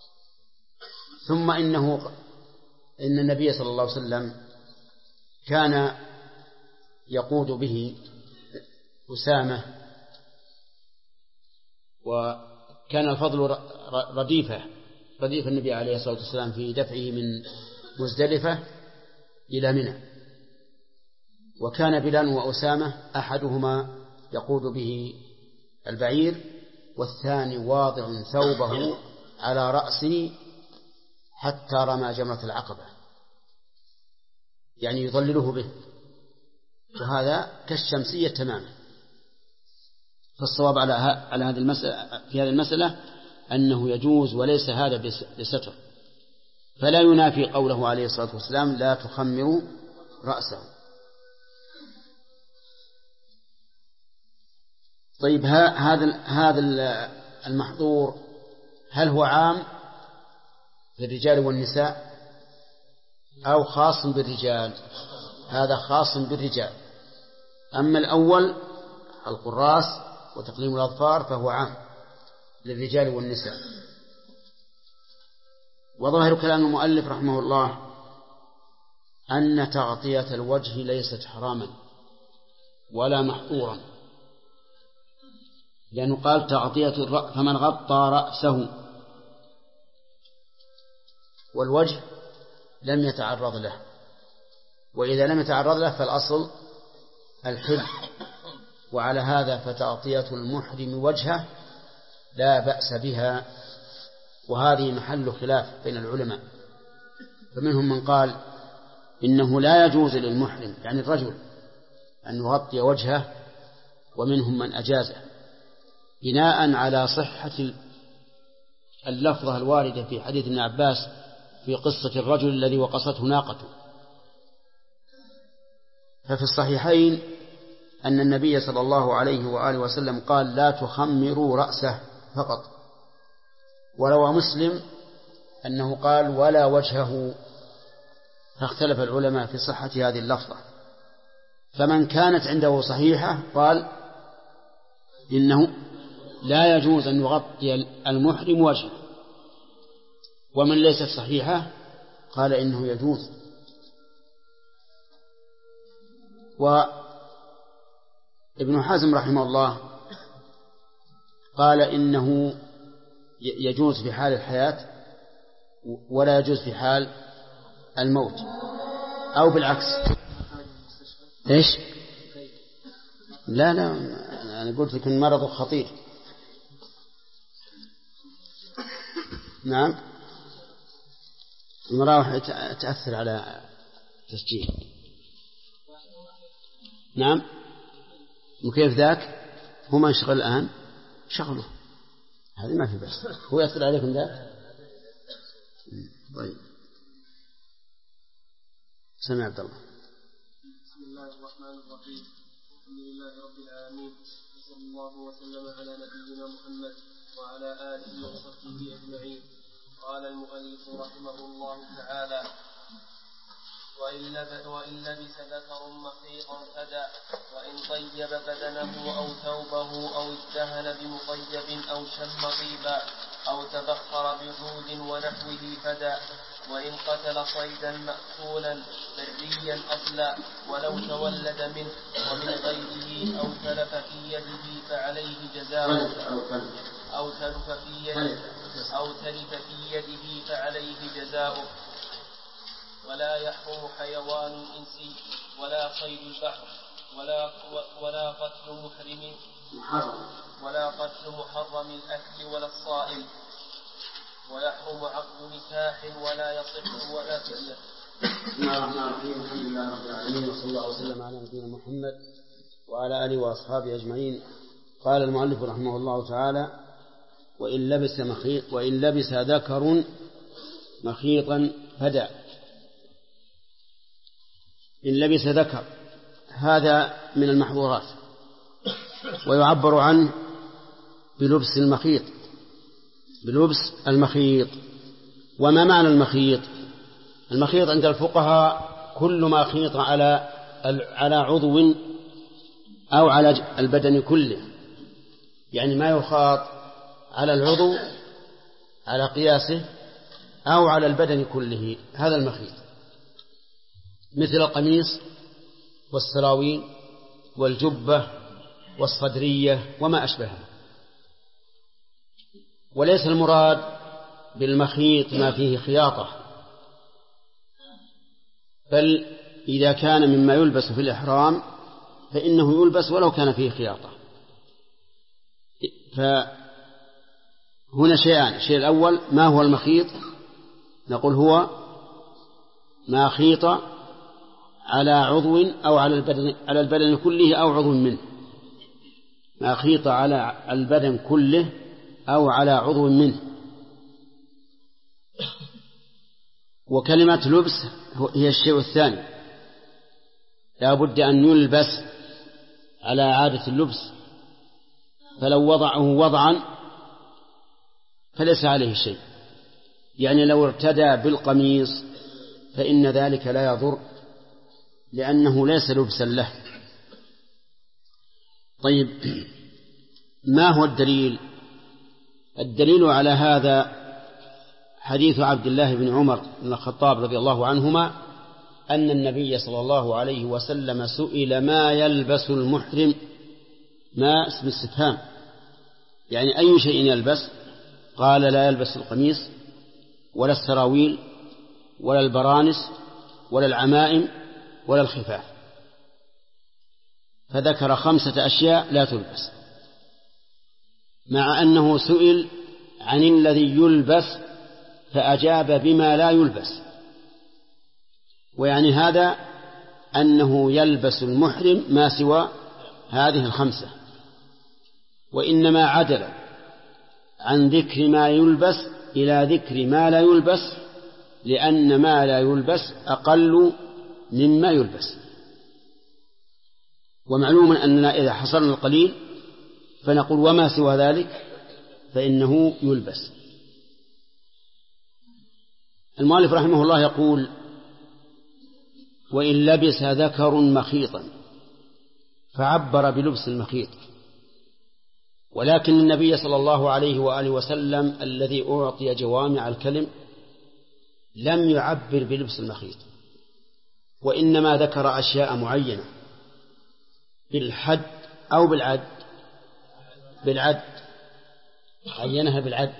ثم إن النبي صلى الله عليه وسلم كان يقود به أسامة، وكان الفضل رديف النبي عليه الصلاة والسلام في دفعه من مزدلفة إلى منى، وكان بلال وأسامة أحدهما يقود به البعير والثاني واضع ثوبه على رأسه حتى رمى جمرة العقبة، يعني يظلله به، وهذا كالشمسية تماما. فالصواب على هذه المسألة، في هذه المسألة أنه يجوز وليس هذا بستر، فلا ينافي قوله عليه الصلاة والسلام لا تخمروا رأسه. طيب، هذا المحظور هل هو عام للرجال والنساء أو خاص بالرجال؟ هذا خاص بالرجال. أما الأول القراص وتقليم الأظفار فهو عام للرجال والنساء. وظاهر كلام المؤلف رحمه الله أن تغطية الوجه ليست حراما ولا محظورا، لأنه قال تغطية الرأس، فمن غطى رأسه، والوجه لم يتعرض له، وإذا لم يتعرض له فالأصل الحل، وعلى هذا فتغطية المحرم وجهه لا بأس بها، وهذه محل خلاف بين العلماء. فمنهم من قال إنه لا يجوز للمحرم يعني الرجل أن يغطي وجهه، ومنهم من أجازه بناء على صحة اللفظة الواردة في حديث ابن عباس في قصة الرجل الذي وقصته ناقته. ففي الصحيحين أن النبي صلى الله عليه وآله وسلم قال لا تخمروا رأسه فقط، وروى مسلم أنه قال ولا وجهه، فاختلف العلماء في صحة هذه اللفظة. فمن كانت عنده صحيحة قال إنه لا يجوز أن يغطي المحرم وجهه، ومن ليست صحيحة قال إنه يجوز. وابن حزم رحمه الله قال إنه يجوز في حال الحياة ولا يجوز في حال الموت، أو بالعكس. إيش؟ لا أنا قلت لكم مرض خطير. نعم، المراوح تأثر على تسجيل. نعم، وكيف ذاك؟ هو ما يشغل الآن شغله، هذه ما في بس، هو يأثر عليكم ذاك. طيب، سمع عبد الله. بسم الله الرحمن الرحيم، الحمد لله رب العالمين، وصلى الله وسلم على نبينا محمد وعلى آله وصحبه أجمعين. قال المؤلف رحمه الله تعالى: وإن لبس ذكر مخيطا فدى، وإن طيب بدنه أو ثوبه أو ادهن بمطيب أو شم طيبا أو تبخر بعود ونحوه فدى، وإن قتل صيدا مأكولا بريا أصلا ولو تولد منه ومن غيره أو تلف في يده فعليه جزاؤه أو تلف في يده فعليه جزاؤه. ولا يحرم حيوان إنسي ولا صيد البحر ولا قتل محرم الأكل ولا الصائم. ويحرم عقد نكاح ولا يصح ولا فدية. بسم الله الرحمن الرحيم. الحمد لله رب العالمين وصلى الله وسلم على نبينا محمد وعلى آله وأصحابه أجمعين. قال المؤلف رحمه الله تعالى: وإن لبس ذكر مخيطا فدى. إن لبس ذكر هذا من المحظورات، ويعبر عنه بلبس المخيط. بلبس المخيط. وما معنى المخيط؟ المخيط عند الفقهاء كل ما خيط على عضو أو على البدن كله، يعني ما يخاط على العضو على قياسه أو على البدن كله، هذا المخيط، مثل القميص والسراويل والجبة والصدرية وما أشبهها. وليس المراد بالمخيط ما فيه خياطة، بل إذا كان مما يلبس في الإحرام فإنه يلبس ولو كان فيه خياطة. فهنا شيئان: الشيء الأول ما هو المخيط؟ نقول هو ما خيط على عضو أو على البدن كله أو عضو منه. ما خيط على البدن كله أو على عضو منه. وكلمة لبس هي الشيء الثاني، لا بد أن يلبس على عادة اللبس، فلو وضعه وضعا فليس عليه شيء. يعني لو ارتدى بالقميص فإن ذلك لا يضر، لأنه ليس لبسا له. طيب، ما هو الدليل؟ الدليل على هذا حديث عبد الله بن عمر بن الخطاب رضي الله عنهما أن النبي صلى الله عليه وسلم سئل ما يلبس المحرم. ما اسم استفهام، يعني أي شيء يلبس؟ قال: لا يلبس القميص ولا السراويل ولا البرانس ولا العمائم ولا الخفاف. فذكر 5 أشياء لا تلبس، مع أنه سئل عن الذي يلبس فأجاب بما لا يلبس. ويعني هذا أنه يلبس المحرم ما سوى هذه 5، وإنما عدل عن ذكر ما يلبس إلى ذكر ما لا يلبس، لأن ما لا يلبس أقل مما يلبس. ومعلوم أننا إذا حصلنا القليل فنقول وما سوى ذلك فإنه يلبس. المؤلف رحمه الله يقول: وإن لبس ذكر مخيطا، فعبر بلبس المخيط. ولكن النبي صلى الله عليه وآله وسلم الذي أعطي جوامع الكلم لم يعبر بلبس المخيط، وإنما ذكر أشياء معينة بالحد أو بالعد، عينها بالعد.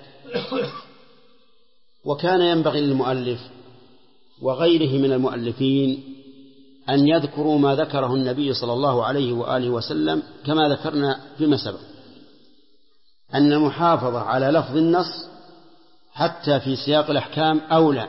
وكان ينبغي للمؤلف وغيره من المؤلفين أن يذكروا ما ذكره النبي صلى الله عليه وآله وسلم، كما ذكرنا فيما سبق أن المحافظة على لفظ النص حتى في سياق الأحكام أولى.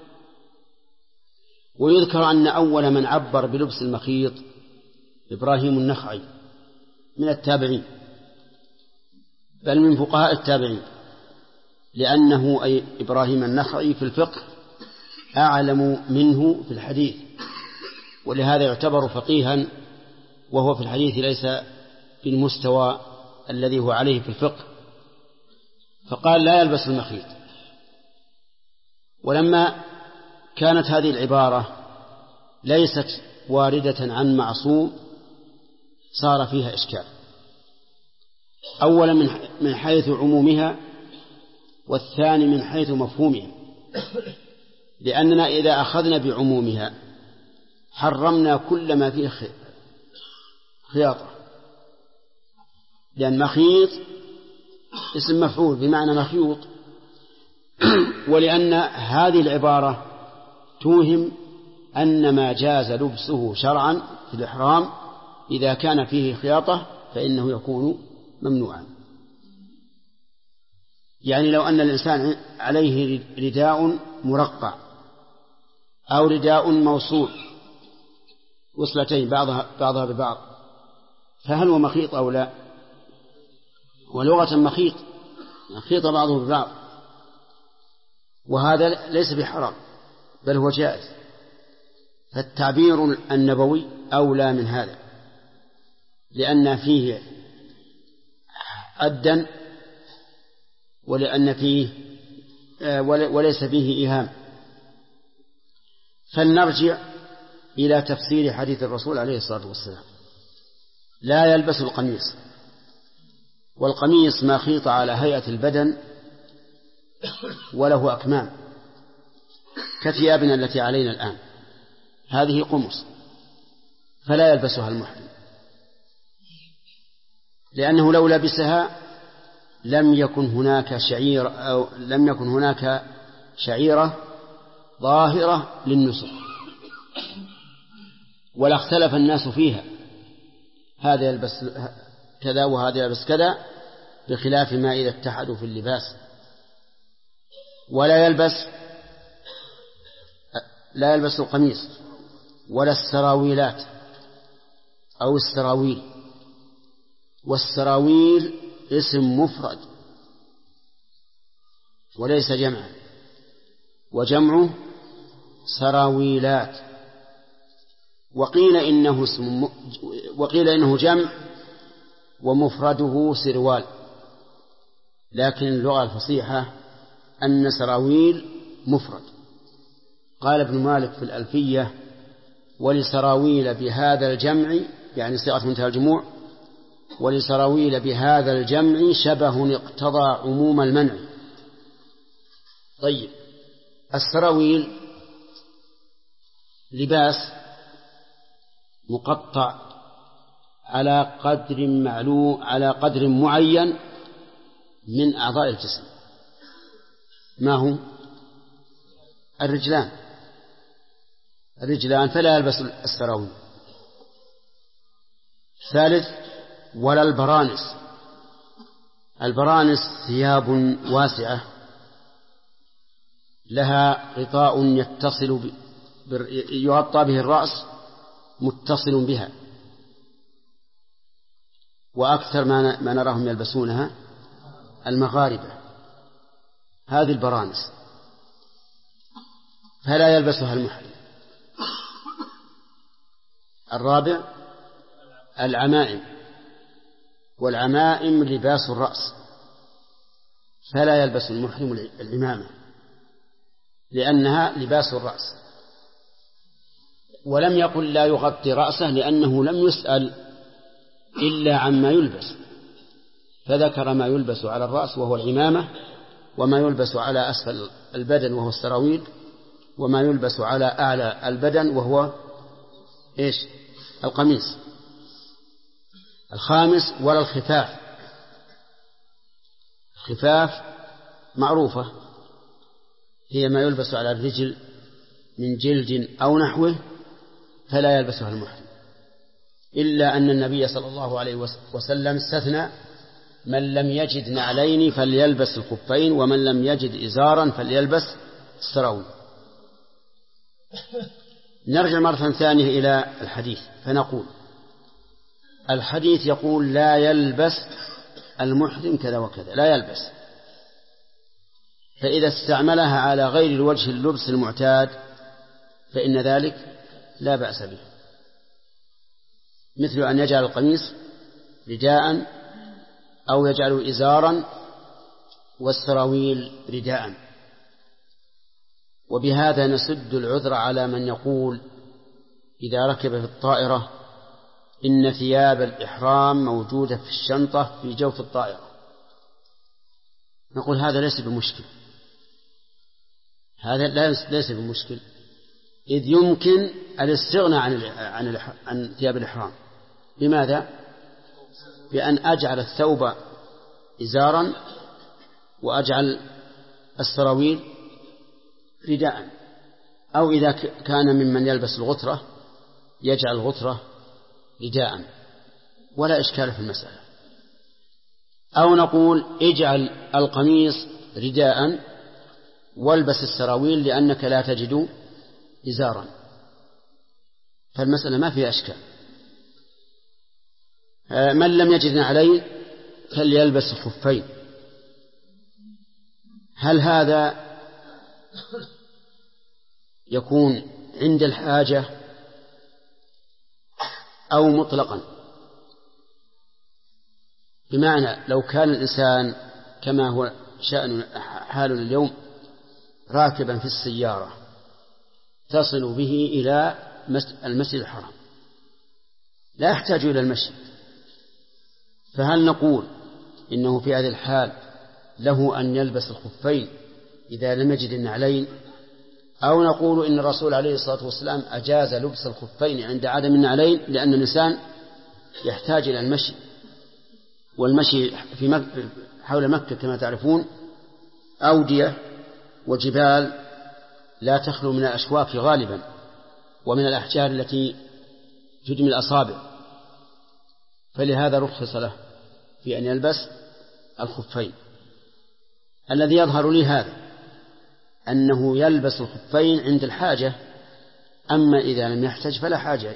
ويذكر أن أول من عبر بلبس المخيط إبراهيم النخعي من التابعين، بل من فقهاء التابعين، لأنه أي إبراهيم النخعي في الفقه أعلم منه في الحديث، ولهذا يعتبر فقيها، وهو في الحديث ليس بالمستوى الذي هو عليه في الفقه. فقال: لا يلبس المخيط. ولما كانت هذه العبارة ليست واردة عن معصوم صار فيها إشكال، أولا من حيث عمومها، والثاني من حيث مفهومها، لأننا إذا أخذنا بعمومها حرمنا كل ما فيه خياطة، لأن مخيط اسم مفعول بمعنى مخيوط، ولأن هذه العبارة توهم أن ما جاز لبسه شرعا في الإحرام إذا كان فيه خياطة فإنه يكون ممنوعا. يعني لو أن الإنسان عليه رداء مرقع أو رداء موصول وصلتين بعضها ببعض، فهل هو مخيط أو لا؟ ولغة مخيط، مخيط بعضه ببعض، وهذا ليس بحرام بل هو جائز. فالتعبير النبوي أولى من هذا، لأن فيه أدا ولأن فيه وليس فيه إيهام. فلنرجع إلى تفسير حديث الرسول عليه الصلاة والسلام: لا يلبس القميص. والقميص ما خيط على هيئة البدن وله أكمام كثيابنا التي علينا الآن، هذه قمص، فلا يلبسها المحرم، لأنه لو لبسها لم يكن هناك شعيرة ظاهرة للنسك، ولا اختلف الناس فيها، هذا يلبس كذا وهذا يلبس كذا، بخلاف ما إذا اتحدوا في اللباس. ولا يلبس القميص ولا السراويلات أو السراويل. والسراويل اسم مفرد وليس جمعا، وجمعه سراويلات. وقيل إنه جمع ومفرده سروال، لكن اللغة الفصيحة أن سراويل مفرد. قال ابن مالك في الألفية: ولسراويل بهذا الجمع، يعني صيغة منتهى الجموع، ولسراويل بهذا الجمع شبه اقتضى عموم المنع. طيب، السراويل لباس مقطع على قدر معين من أعضاء الجسم. ما هو؟ الرجلان، فلا يلبس السراويل. ثالث: ولا البرانس ثياب واسعة لها غطاء يغطى به الرأس متصل بها، وأكثر ما نراهم يلبسونها المغاربة، هذه البرانس، فلا يلبسها المحرم. الرابع: العمائم، والعمائم لباس الرأس، فلا يلبس المحرم العمامة لأنها لباس الرأس. ولم يقل لا يغطي رأسه، لأنه لم يسأل إلا عما يلبس، فذكر ما يلبس على الرأس وهو العمامة، وما يلبس على أسفل البدن وهو السراويل، وما يلبس على أعلى البدن وهو القميص. الخامس: ولا الخفاف معروفة، هي ما يلبس على الرجل من جلد أو نحوه، فلا يلبسها المحرم، إلا أن النبي صلى الله عليه وسلم استثنى: من لم يجد نعلين فليلبس الخفين، ومن لم يجد إزارا فليلبس السراويل. نرجع مرة ثانية إلى الحديث فنقول: الحديث يقول لا يلبس المحرم كذا وكذا، لا يلبس، فإذا استعملها على غير الوجه اللبس المعتاد فإن ذلك لا بأس به، مثل أن يجعل القميص رداء أو يجعل إزارا والسراويل رداء. وبهذا نسد العذر على من يقول إذا ركب في الطائرة إن ثياب الإحرام موجودة في الشنطة في جوف الطائرة. نقول هذا ليس بمشكل، هذا ليس بمشكل، إذ يمكن الاستغناء عن ثياب الإحرام. بماذا؟ بأن أجعل الثوب إزارا وأجعل السراويل رداء، أو إذا كان ممن يلبس الغترة يجعل الغترة رداء، ولا إشكال في المسألة. أو نقول اجعل القميص رداء والبس السراويل لأنك لا تجد إزارا، فالمسألة ما فيها أشكال. من لم يجد عليه فليلبس خفين. هل هذا يكون عند الحاجة أو مطلقا؟ بمعنى لو كان الإنسان كما هو شأن حالنا اليوم راكبا في السيارة تصل به إلى المسجد الحرام لا يحتاج إلى المشي، فهل نقول إنه في هذه الحال له أن يلبس الخفين إذا لم يجد النعلين، أو نقول إن الرسول عليه الصلاة والسلام أجاز لبس الخفين عند عدم النعلين لأن الإنسان يحتاج إلى المشي، والمشي في حول مكة كما تعرفون أودية وجبال لا تخلو من الأشواك غالبا ومن الأحجار التي تدمي الأصابع، فلهذا رخص له في أن يلبس الخفين. الذي يظهر لي هذا أنه يلبس الخفين عند الحاجة، أما إذا لم يحتج فلا حاجة،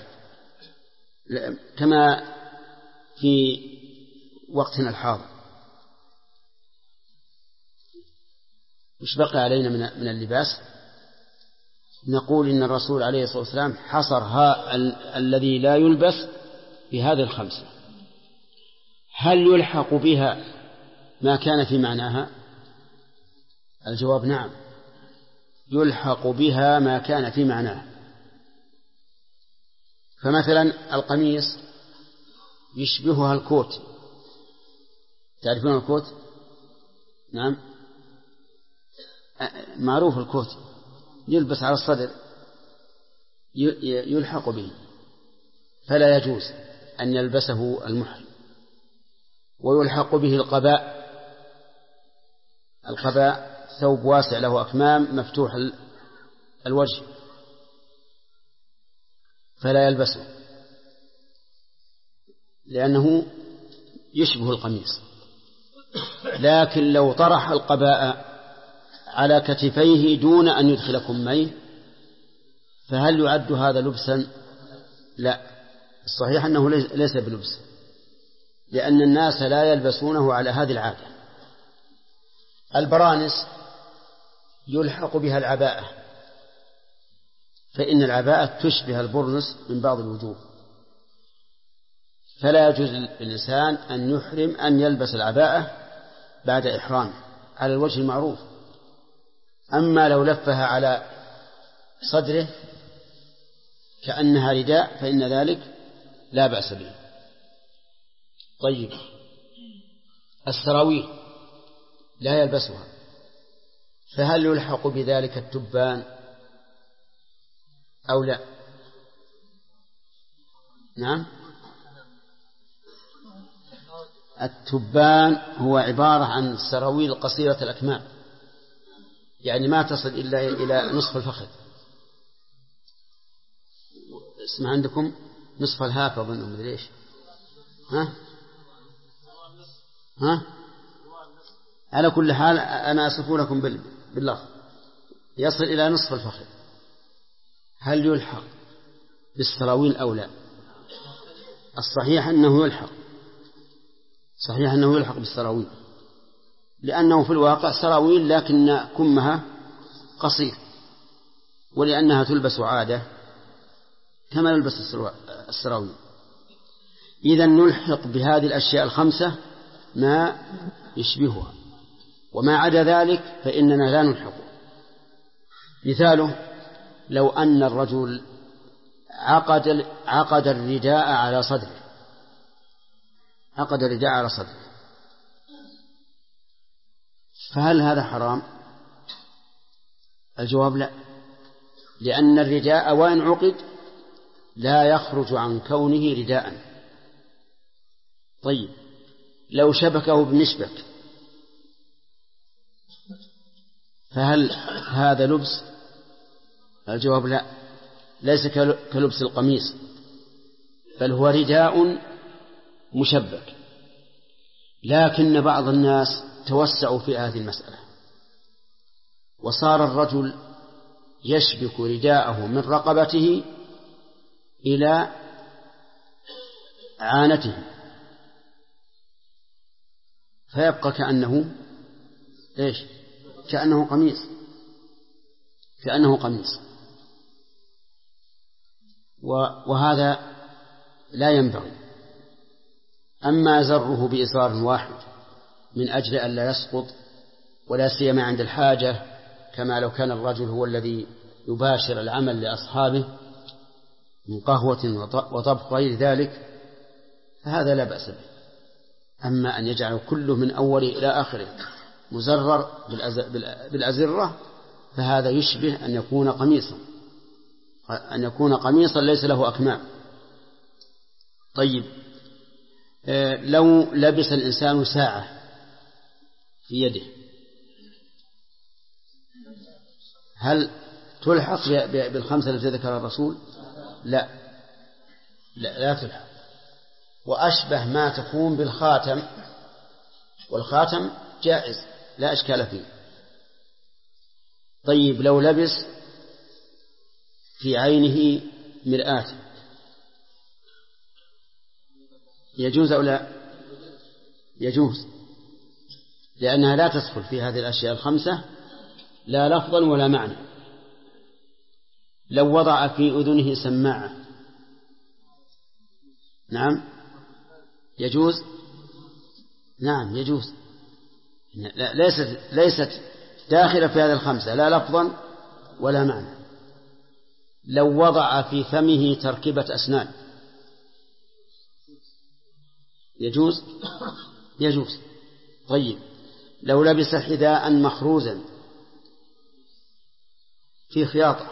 كما في وقتنا الحاضر. وش بقي علينا من اللباس؟ نقول إن الرسول عليه الصلاة والسلام حصر الذي لا يلبس بهذه الخمسة. هل يلحق بها ما كان في معناها؟ الجواب نعم، يلحق بها ما كان في معناها. فمثلا القميص يشبهها الكوت، تعرفون الكوت؟ نعم معروف الكوت، يلبس على الصدر، يلحق به، فلا يجوز أن يلبسه المحرم. ويلحق به القباء ثوب واسع له أكمام مفتوح الوجه، فلا يلبسه لأنه يشبه القميص. لكن لو طرح القباء على كتفيه دون أن يدخل كميه فهل يعد هذا لبسا؟ لا، الصحيح أنه ليس بلبس، لأن الناس لا يلبسونه على هذه العادة. البرانس يلحق بها العباءة، فإن العباءة تشبه البرنس من بعض الوجوه، فلا يجوز للإنسان أن يحرم أن يلبس العباءة بعد إحرام على الوجه المعروف. أما لو لفها على صدره كأنها رداء فإن ذلك لا بأس به. طيب، السراويل لا يلبسها، فهل يلحق بذلك التبان أو لا؟ نعم، التبان هو عبارة عن سراويل قصيرة الأكمام، يعني ما تصل إلا إلى نصف الفخذ. اسمع عندكم نصف الهاف أظن مدري إيش. ها على كل حال أنا أصف لكم باللفظ يصل إلى نصف الفخذ. هل يلحق بالسراويل أو لا؟ الصحيح أنه يلحق، صحيح أنه يلحق بالسراويل، لأنه في الواقع سراويل لكن كمها قصير، ولأنها تلبس عادة كما يلبس السراويل. إذن نلحق بهذه الأشياء الخمسة ما يشبهها، وما عدا ذلك فإننا لا نلحقه. مثاله لو أن الرجل عقد الرداء على صدره، عقد الرداء على صدره، فهل هذا حرام؟ الجواب لا، لأن الرداء وإن عقد لا يخرج عن كونه رداء. طيب لو شبكه بمشبك فهل هذا لبس؟ الجواب لا، ليس كلبس القميص، بل هو رداء مشبك. لكن بعض الناس توسعوا في هذه المسألة، وصار الرجل يشبك رداءه من رقبته إلى عانته فيبقى كأنه إيش؟ كأنه قميص. وهذا لا ينبغي. أما زره بإزار واحد من أجل أن لا يسقط، ولا سيما عند الحاجة، كما لو كان الرجل هو الذي يباشر العمل لأصحابه من قهوة وطبخ غير ذلك، فهذا لا بأس به. أما أن يجعل كله من أوله إلى آخره مزرر بالأزرة فهذا يشبه أن يكون قميصا ليس له أكمام. طيب لو لبس الإنسان ساعة في يده هل تلحق بالخمسة التي ذكرها الرسول؟ لا تلحق. وأشبه ما تكون بالخاتم، والخاتم جائز لا إشكال فيه. طيب لو لبس في عينه مرآة يجوز أو لا؟ يجوز، لأنها لا تدخل في هذه الأشياء الخمسة لا لفظا ولا معنى. لو وضع في أذنه سماعة نعم يجوز، نعم يجوز، ليست داخلة في هذه الخمسة لا لفظا ولا معنى. لو وضع في فمه تركيبة أسنان يجوز. طيب لو لبس حذاء مخروزا في خياطة،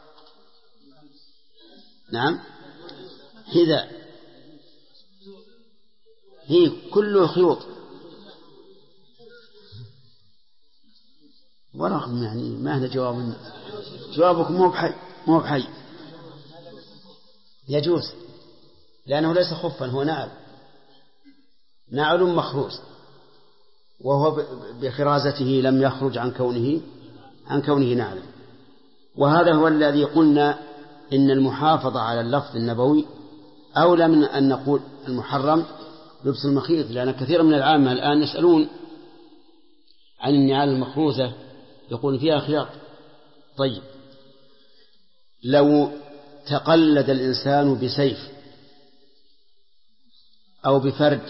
نعم حذاء هي كله خيوط ورغم يعني ما هذا جوابكم مو بحي. يجوز لأنه ليس خفا، هو نعل مخروز، وهو بخرازته لم يخرج عن كونه نعلا. وهذا هو الذي قلنا إن المحافظة على اللفظ النبوي أولى من أن نقول المحرم لبس المخيط، لأن كثير من العامة الآن يسألون عن النعال المخروزة يقول فيها خياط. طيب لو تقلد الإنسان بسيف أو بفرد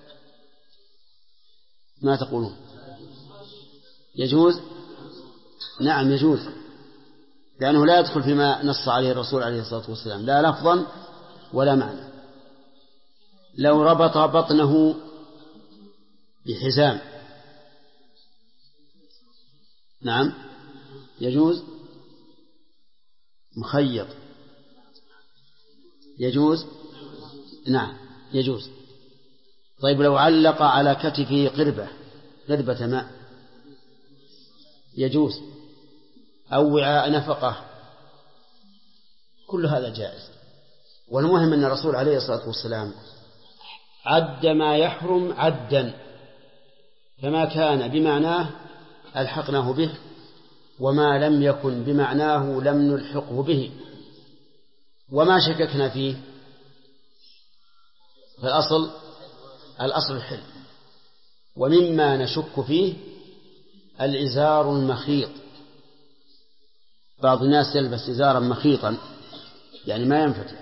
ما تقولون؟ يجوز؟ نعم يجوز، لأنه لا يدخل فيما نص عليه الرسول عليه الصلاة والسلام لا لفظا ولا معنى. لو ربط بطنه بحزام نعم يجوز. مخيط يجوز، نعم يجوز. طيب لو علق على كتفه قربة ماء يجوز، أو وعاء نفقة، كل هذا جائز. والمهم أن الرسول عليه الصلاة والسلام عد ما يحرم عدا، فما كان بمعناه ألحقناه به، وما لم يكن بمعناه لم نلحقه به، وما شككنا فيه. فالأصل الحل. ومما نشك فيه الإزار المخيط. بعض الناس يلبس إزارا مخيطا يعني ما ينفتح،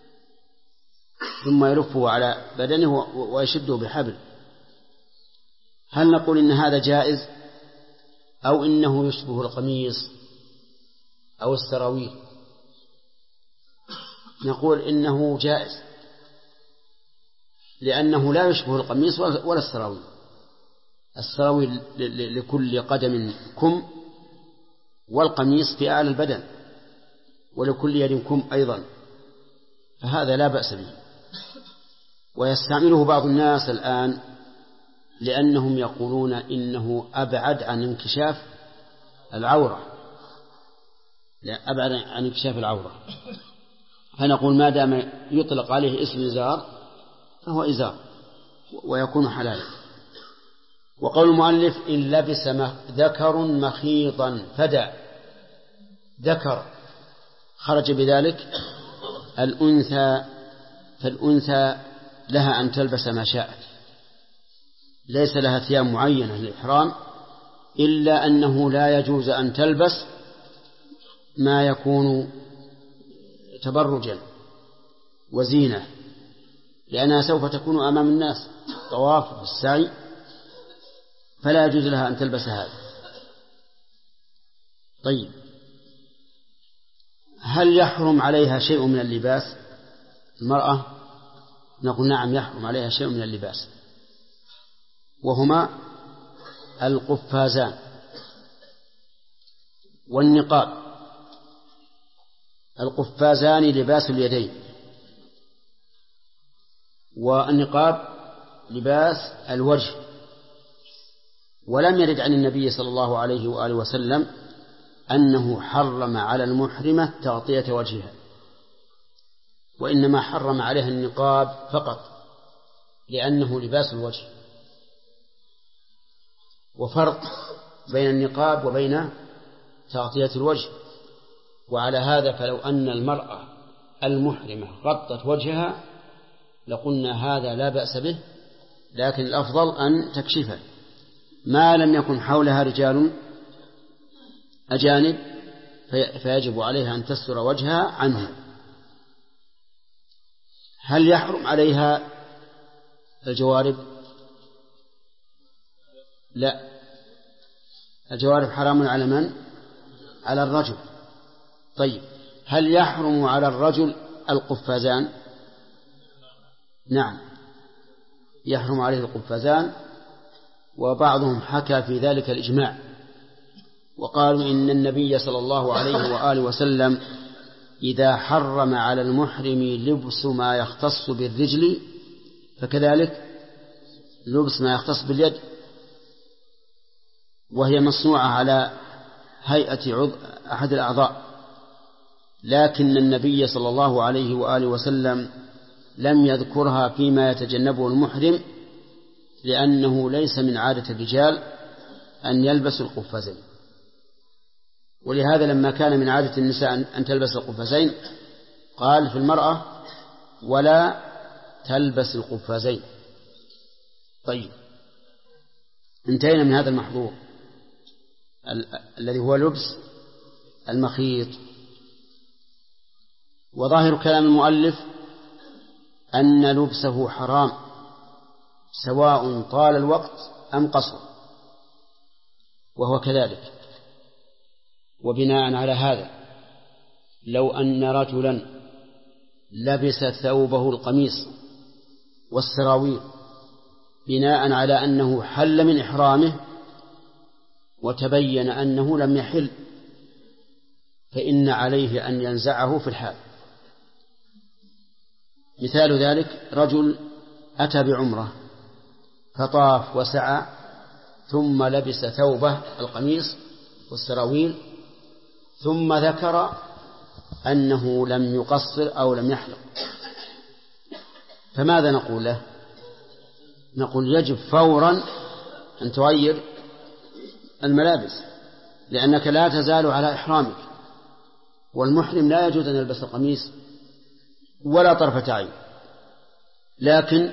ثم يلفه على بدنه ويشده بحبل. هل نقول إن هذا جائز أو إنه يشبه القميص أو السراويل؟ نقول إنه جائز، لأنه لا يشبه القميص ولا السراويل. السراويل لكل قدم كم، والقميص في أعلى البدن، ولكل يد كم أيضا، فهذا لا بأس به. ويستعمله بعض الناس الآن لأنهم يقولون إنه أبعد عن انكشاف العورة، أبعد عن انكشاف العورة، فنقول ما دام يطلق عليه اسم إزار فهو إزار ويكون حلالا. وقول المؤلف إن لبس ذكر مخيطا فدى، ذكر خرج بذلك الأنثى، فالأنثى لها أن تلبس ما شاءت، ليس لها ثياب معينة للإحرام، إلا أنه لا يجوز أن تلبس ما يكون تبرجا وزينة، لأنها سوف تكون أمام الناس طواف والسعي، فلا يجوز لها أن تلبس هذا. طيب، هل يحرم عليها شيء من اللباس المرأة؟ نقول نعم، يحرم عليها شيء من اللباس، وهما القفازان والنقاب. القفازان لباس اليدين، والنقاب لباس الوجه. ولم يرد عن النبي صلى الله عليه وآله وسلم أنه حرم على المحرمة تغطية وجهها، وإنما حرم عليها النقاب فقط لأنه لباس الوجه. وفرق بين النقاب وبين تغطية الوجه. وعلى هذا فلو أن المرأة المحرمة غطت وجهها لقلنا هذا لا بأس به، لكن الأفضل أن تكشفه ما لم يكن حولها رجال أجانب، فيجب عليها أن تستر وجهها عنه. هل يحرم عليها الجوارب؟ لا، الجوارب حرام على من؟ على الرجل. طيب، هل يحرم على الرجل القفازان؟ نعم، يحرم عليه القفازان، وبعضهم حكى في ذلك الإجماع، وقالوا إن النبي صلى الله عليه وآله وسلم إذا حرم على المحرم لبس ما يختص بالرجل فكذلك لبس ما يختص باليد، وهي مصنوعة على هيئة أحد الأعضاء، لكن النبي صلى الله عليه وآله وسلم لم يذكرها فيما يتجنبه المحرم، لأنه ليس من عادة الرجال أن يلبسوا القفازين. ولهذا لما كان من عادة النساء أن تلبس القفازين قال في المرأة ولا تلبس القفازين. طيب، انتهينا من هذا المحظور الذي هو لبس المخيط. وظاهر كلام المؤلف أن لبسه حرام سواء طال الوقت أم قصر، وهو كذلك. وبناء على هذا لو أن رجلا لبس ثوبه القميص والسراويل بناء على أنه حل من إحرامه وتبين أنه لم يحل، فإن عليه أن ينزعه في الحال. مثال ذلك رجل أتى بعمرة فطاف وسعى ثم لبس ثوبه القميص والسراويل ثم ذكر أنه لم يقصر أو لم يحلق، فماذا نقول له؟ نقول يجب فورا أن تغير الملابس، لأنك لا تزال على إحرامك، والمحرم لا يجوز أن يلبس القميص ولا طرفة عين، لكن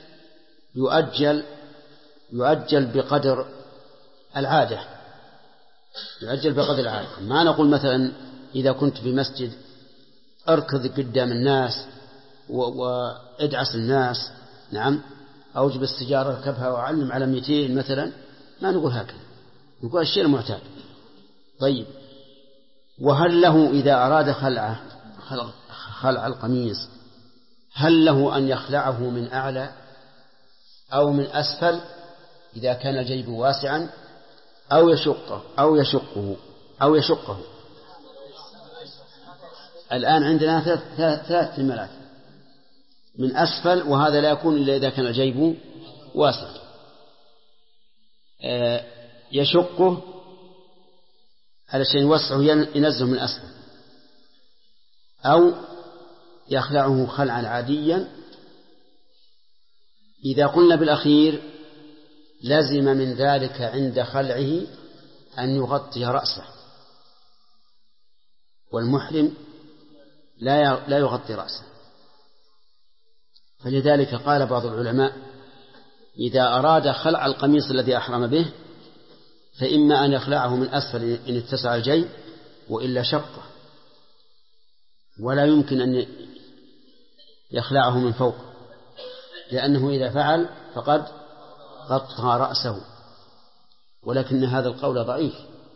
يؤجل بقدر العادة، يؤجل بقدر العادة. ما نقول مثلا إذا كنت في مسجد أركض قدام الناس وادعس الناس، نعم، أو أجيب السجارة أركبها وأعلم على 200 مثلا، ما نقول هكذا، نقول الشيء المعتاد. طيب، وهل له إذا أراد خلع القميص هل له أن يخلعه من أعلى أو من أسفل إذا كان الجيب واسعا أو يشقه أو يشقه. الآن عندنا ثلاث احتمالات: من أسفل، وهذا لا يكون إلا إذا كان الجيب واسع، يشقه على شيء يوسعه ينزه من أسفل، أو يخلعه خلعا عاديا. إذا قلنا بالأخير لزم من ذلك عند خلعه أن يغطي رأسه، والمحرم لا يغطي رأسه. فلذلك قال بعض العلماء: إذا أراد خلع القميص الذي أحرم به فإما أن يخلعه من أسفل إن اتسع الجيب، وإلا شقه، ولا يمكن أن يخلعه من فوق، لأنه إذا فعل فقد غطى رأسه. ولكن هذا القول ضعيف،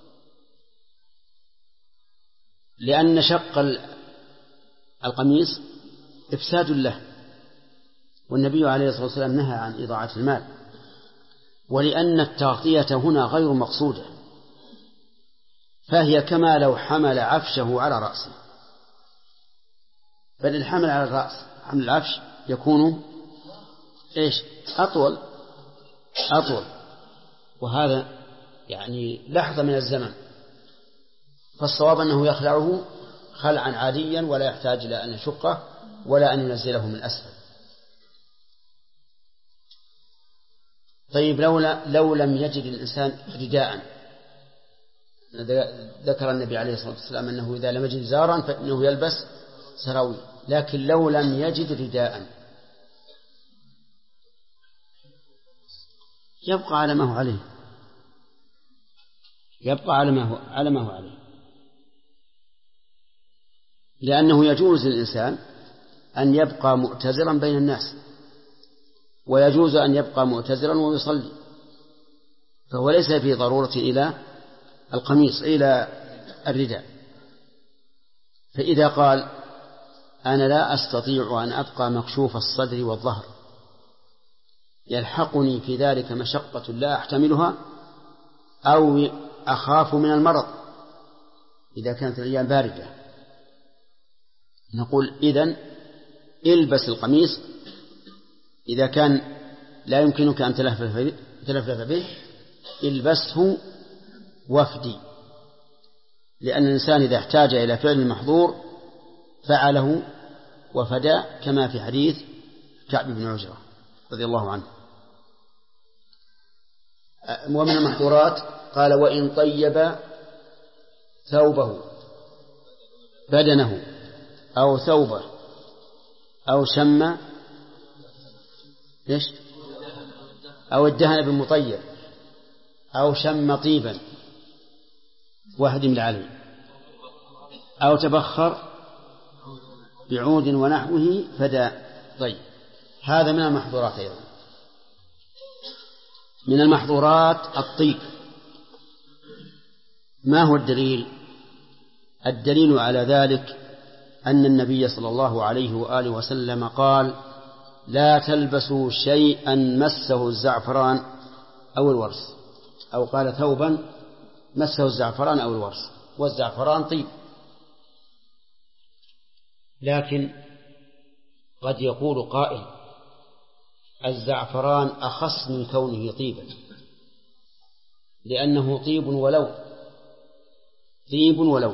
لأن شق القميص إفساد له، والنبي عليه الصلاة والسلام نهى عن إضاعة المال، ولأن التغطية هنا غير مقصودة، فهي كما لو حمل عفشه على رأسه، بل الحمل على الرأس، حمل العفش يكون أطول، وهذا يعني لحظة من الزمن. فالصواب أنه يخلعه خلعا عاديا، ولا يحتاج إلى أن يشقه ولا أن ينزله من أسفل. طيب لو لم يجد الإنسان رداء، ذكر النبي عليه الصلاة والسلام أنه إذا لم يجد إزارا فإنه يلبس سراويل، لكن لو لم يجد رداء يبقى على ما هو عليه، لأنه يجوز للإنسان أن يبقى مؤتزرا بين الناس، ويجوز أن يبقى مؤتزرا ويصلي، فهو ليس في ضرورة إلى القميص، إلى الرداء. فإذا قال: أنا لا أستطيع أن أبقى مكشوف الصدر والظهر، يلحقني في ذلك مشقة لا أحتملها، أو أخاف من المرض إذا كانت الأيام باردة، نقول: إذن البس القميص. إذا كان لا يمكنك أن تلفلف به البسه وفدي، لأن الإنسان إذا احتاج إلى فعل المحظور فعله وفدى، كما في حديث كعب بن عجرة رضي الله عنه. ومن المحظورات قال: وإن طيب ثوبه، بدنه أو ثوبه، أو شم أو ادهن بالمطيب، أو شم طيبا وهدم العلي، أو تبخر بعود ونحوه فدى. طيب، هذا من المحظورات. أيضا من المحظورات الطيب. ما هو الدليل؟ الدليل على ذلك أن النبي صلى الله عليه وآله وسلم قال: لا تلبسوا شيئا مسه الزعفران أو الورس، أو قال: ثوبا مسه الزعفران أو الورس، والزعفران طيب. لكن قد يقول قائل: الزعفران أخص من كونه طيبا، لأنه طيب ولو،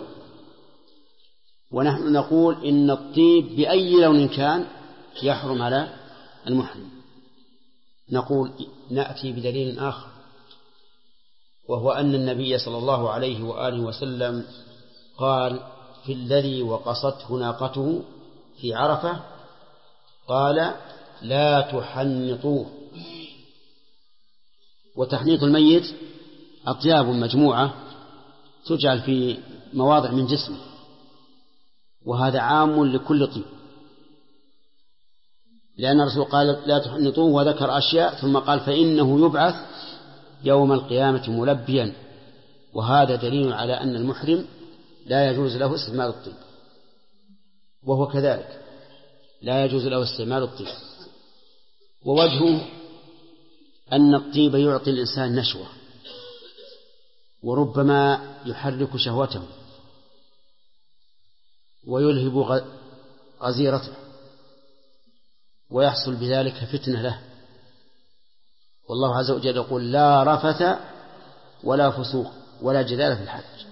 ونحن نقول إن الطيب بأي لون كان يحرم على المحرم. نقول: نأتي بدليل آخر، وهو أن النبي صلى الله عليه وآله وسلم قال في الذي وقصته ناقته في عرفة، قال: لا تحنطوه. وتحنيط الميت أطياب مجموعة تجعل في مواضع من جسمه، وهذا عام لكل طيب، لأن الرسول قال: لا تحنطوه، وذكر أشياء ثم قال: فإنه يبعث يوم القيامة ملبيا. وهذا دليل على أن المحرم لا يجوز له استعمال الطيب، وهو كذلك لا يجوز له استعمال الطيب. ووجهه أن الطيب يعطي الإنسان نشوة، وربما يحرك شهوته ويلهب غزيرته ويحصل بذلك فتنة له. والله عز وجل يقول لا رفث ولا فسوق ولا جدال في الحج.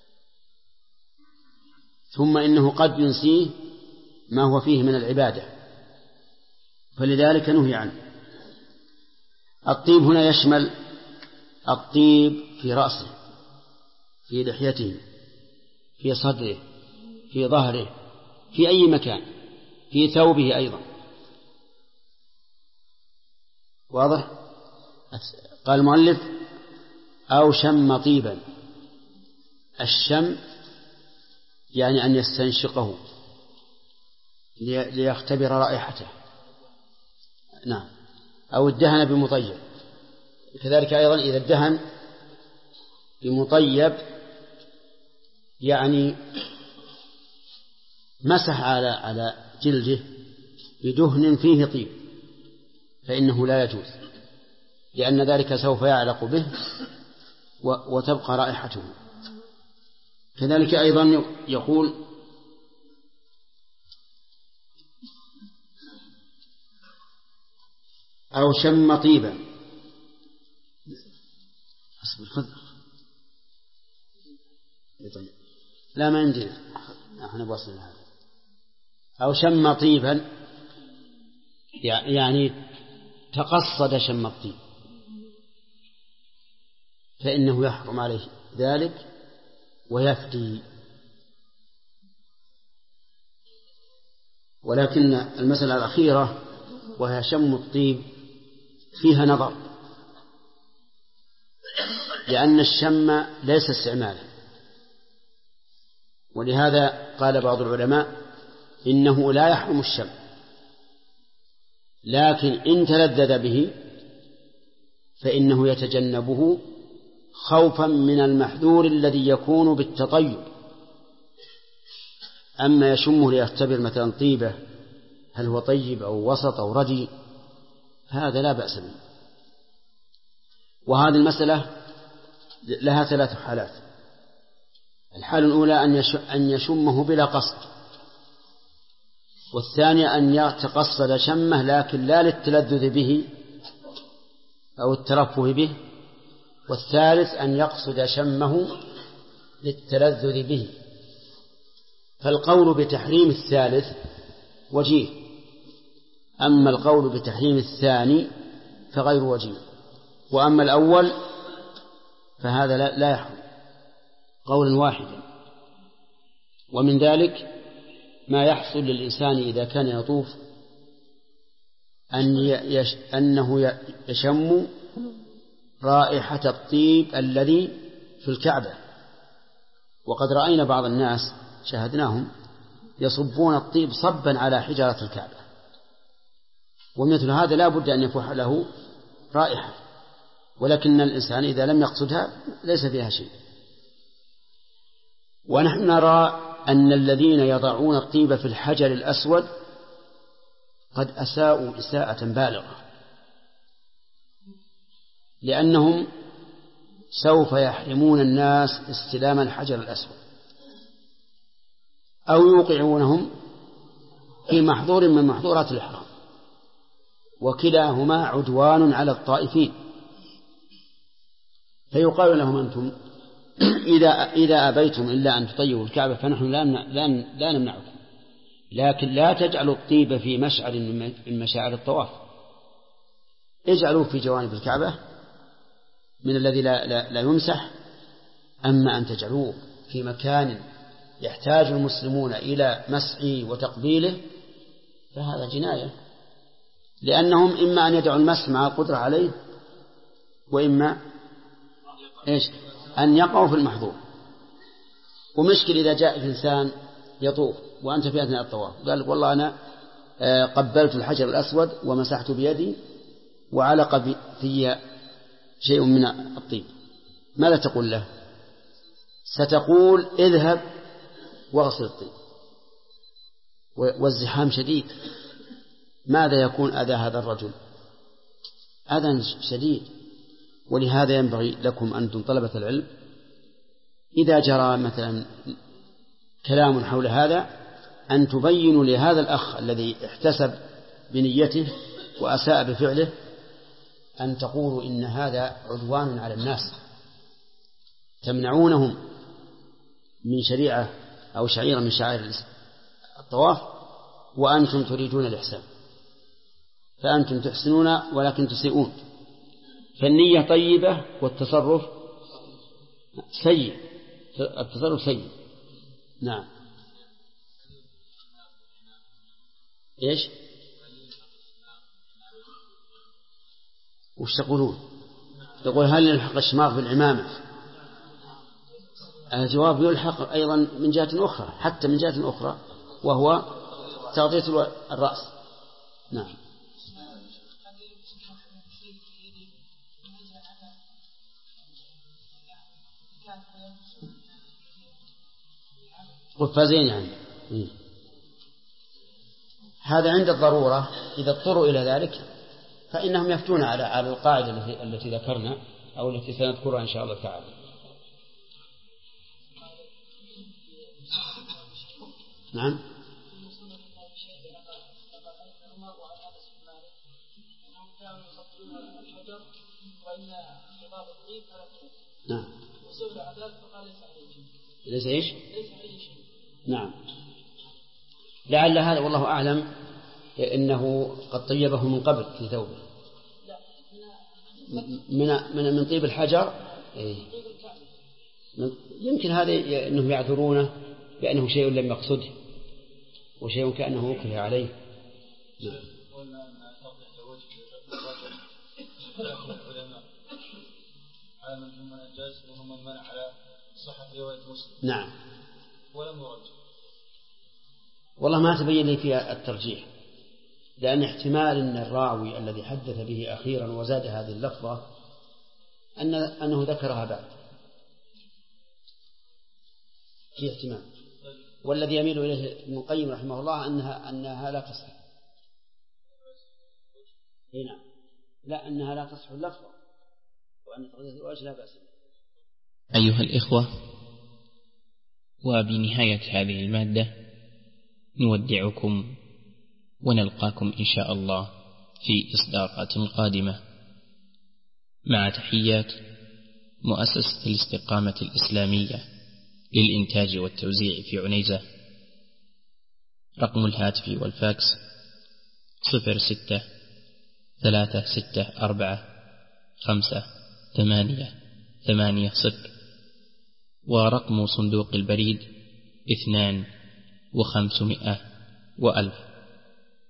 ثم إنه قد ينسيه ما هو فيه من العبادة، فلذلك نهي عنه. الطيب هنا يشمل الطيب في رأسه، في لحيته، في صدره، في ظهره، في أي مكان، في ثوبه أيضا. واضح؟ قال المؤلف أو شم طيبا. الشم يعني أن يستنشقه ليختبر رائحته، نعم، أو الدهن بمطيب. كذلك أيضا إذا الدهن بمطيب يعني مسح على جلده بدهن فيه طيب فإنه لا يجوز، لأن ذلك سوف يعلق به وتبقى رائحته. كذلك أيضا يقول أو شم طيبا. لا ما عندنا، نحن بوصل هذا. أو شم طيبا يعني تقصد شم الطيب فإنه يحرم عليه ذلك ويفدي. ولكن المسألة الأخيرة وهي شم الطيب فيها نظر، لأن الشم ليس استعمالا، ولهذا قال بعض العلماء إنه لا يحرم الشم، لكن إن تلذذ به فإنه يتجنبه خوفا من المحذور الذي يكون بالتطيب. أما يشمه ليختبر مثلا طيبة هل هو طيب أو وسط أو ردي، هذا لا بأس به. وهذه المسألة لها 3 حالات. الحالة الأولى أن يشمه بلا قصد، والثانية أن يتقصد شمه لكن لا للتلذذ به أو الترفه به، والثالث أن يقصد شمه للتلذذ به. فالقول بتحريم الثالث وجيه، أما القول بتحريم الثاني فغير وجيه. وأما الأول فهذا لا يحرم قولا واحدا. ومن ذلك ما يحصل للإنسان إذا كان يطوف أنه يشم رائحة الطيب الذي في الكعبة. وقد رأينا بعض الناس شاهدناهم يصبون الطيب صبا على حجارة الكعبة، ومثل هذا لا بد أن يفوح له رائحة، ولكن الإنسان إذا لم يقصدها ليس فيها شيء. ونحن نرى أن الذين يضعون الطيب في الحجر الأسود قد أساءوا إساءة بالغة، لأنهم سوف يحرمون الناس استلام الحجر الأسود أو يوقعونهم في محظور من محظورات الإحرام، وكلاهما عدوان على الطائفين. فيقال لهم أنتم إذا أبيتم إلا أن تطيبوا الكعبة فنحن لا نمنعكم، لكن لا تجعلوا الطيب في مشعر من مشاعر الطواف، اجعلوه في جوانب الكعبة من الذي لا يمسح. أما أن تجعلوه في مكان يحتاج المسلمون إلى مسحه وتقبيله فهذا جناية، لأنهم إما أن يدعوا المسح مع القدرة عليه، وإما أن يقعوا في المحظور. ومشكل إذا جاء الإنسان يطوف وأنت في أثناء الطواف قال والله أنا قبلت الحجر الأسود ومسحت بيدي وعلق في شيء من الطيب، ماذا تقول له؟ ستقول اذهب واغسل الطيب، والزحام شديد، ماذا يكون أذى هذا الرجل؟ أذى شديد. ولهذا ينبغي لكم أنتم طلبة العلم إذا جرى مثلا كلام حول هذا أن تبينوا لهذا الأخ الذي احتسب بنيته وأساء بفعله أن تقولوا إن هذا عدوان على الناس، تمنعونهم من شريعة أو شعيرة من شعائر الطواف وأنتم تريدون الإحسان، فأنتم تحسنون ولكن تسيئون. فالنية طيبة والتصرف سيء، التصرف سيء. نعم. إيش وش تقولون؟ تقول هل يلحق الشماغ بالعمامة؟ الجواب يلحق أيضا من جهة أخرى، حتى من جهة أخرى، وهو تغطية الرأس. نعم. قفازين يعني. هذا عند الضرورة، إذا اضطروا إلى ذلك فإنهم يفتون على القاعدة التي ذكرنا أو التي سنذكرها إن شاء الله تعالى. نعم. نعم. ليس إيش؟ نعم. لعل هذا والله أعلم إنه قد طيبه من قبل في ثوبه من طيب الحجر. يمكن هذا إنهم يعذرونه بأنه شيء لم يقصده وشيء كأنه أكره عليه. نعم. على من هم النجاس وهم من منع على صحة رواية مسلم. نعم. ولم يرجع. والله ما تبين لي فيها الترجيح، لأن احتمال أن الراوي الذي حدث به أخيرا وزاد هذه اللفظة أنه ذكرها بعد، في احتمال. والذي يميل إليه ابن القيم رحمه الله أنها لا تصح. هنا لا، أنها لا تصح اللفظة، وأن تغذية الوجه لا بأس. أيها الإخوة، وبنهاية هذه المادة نودعكم ونلقاكم إن شاء الله في إصدارات قادمة، مع تحيات مؤسسة الاستقامة الإسلامية للإنتاج والتوزيع في عنيزة. رقم الهاتف والفاكس 06-364-5-8-8-0، ورقم صندوق البريد 2 و500 و1000.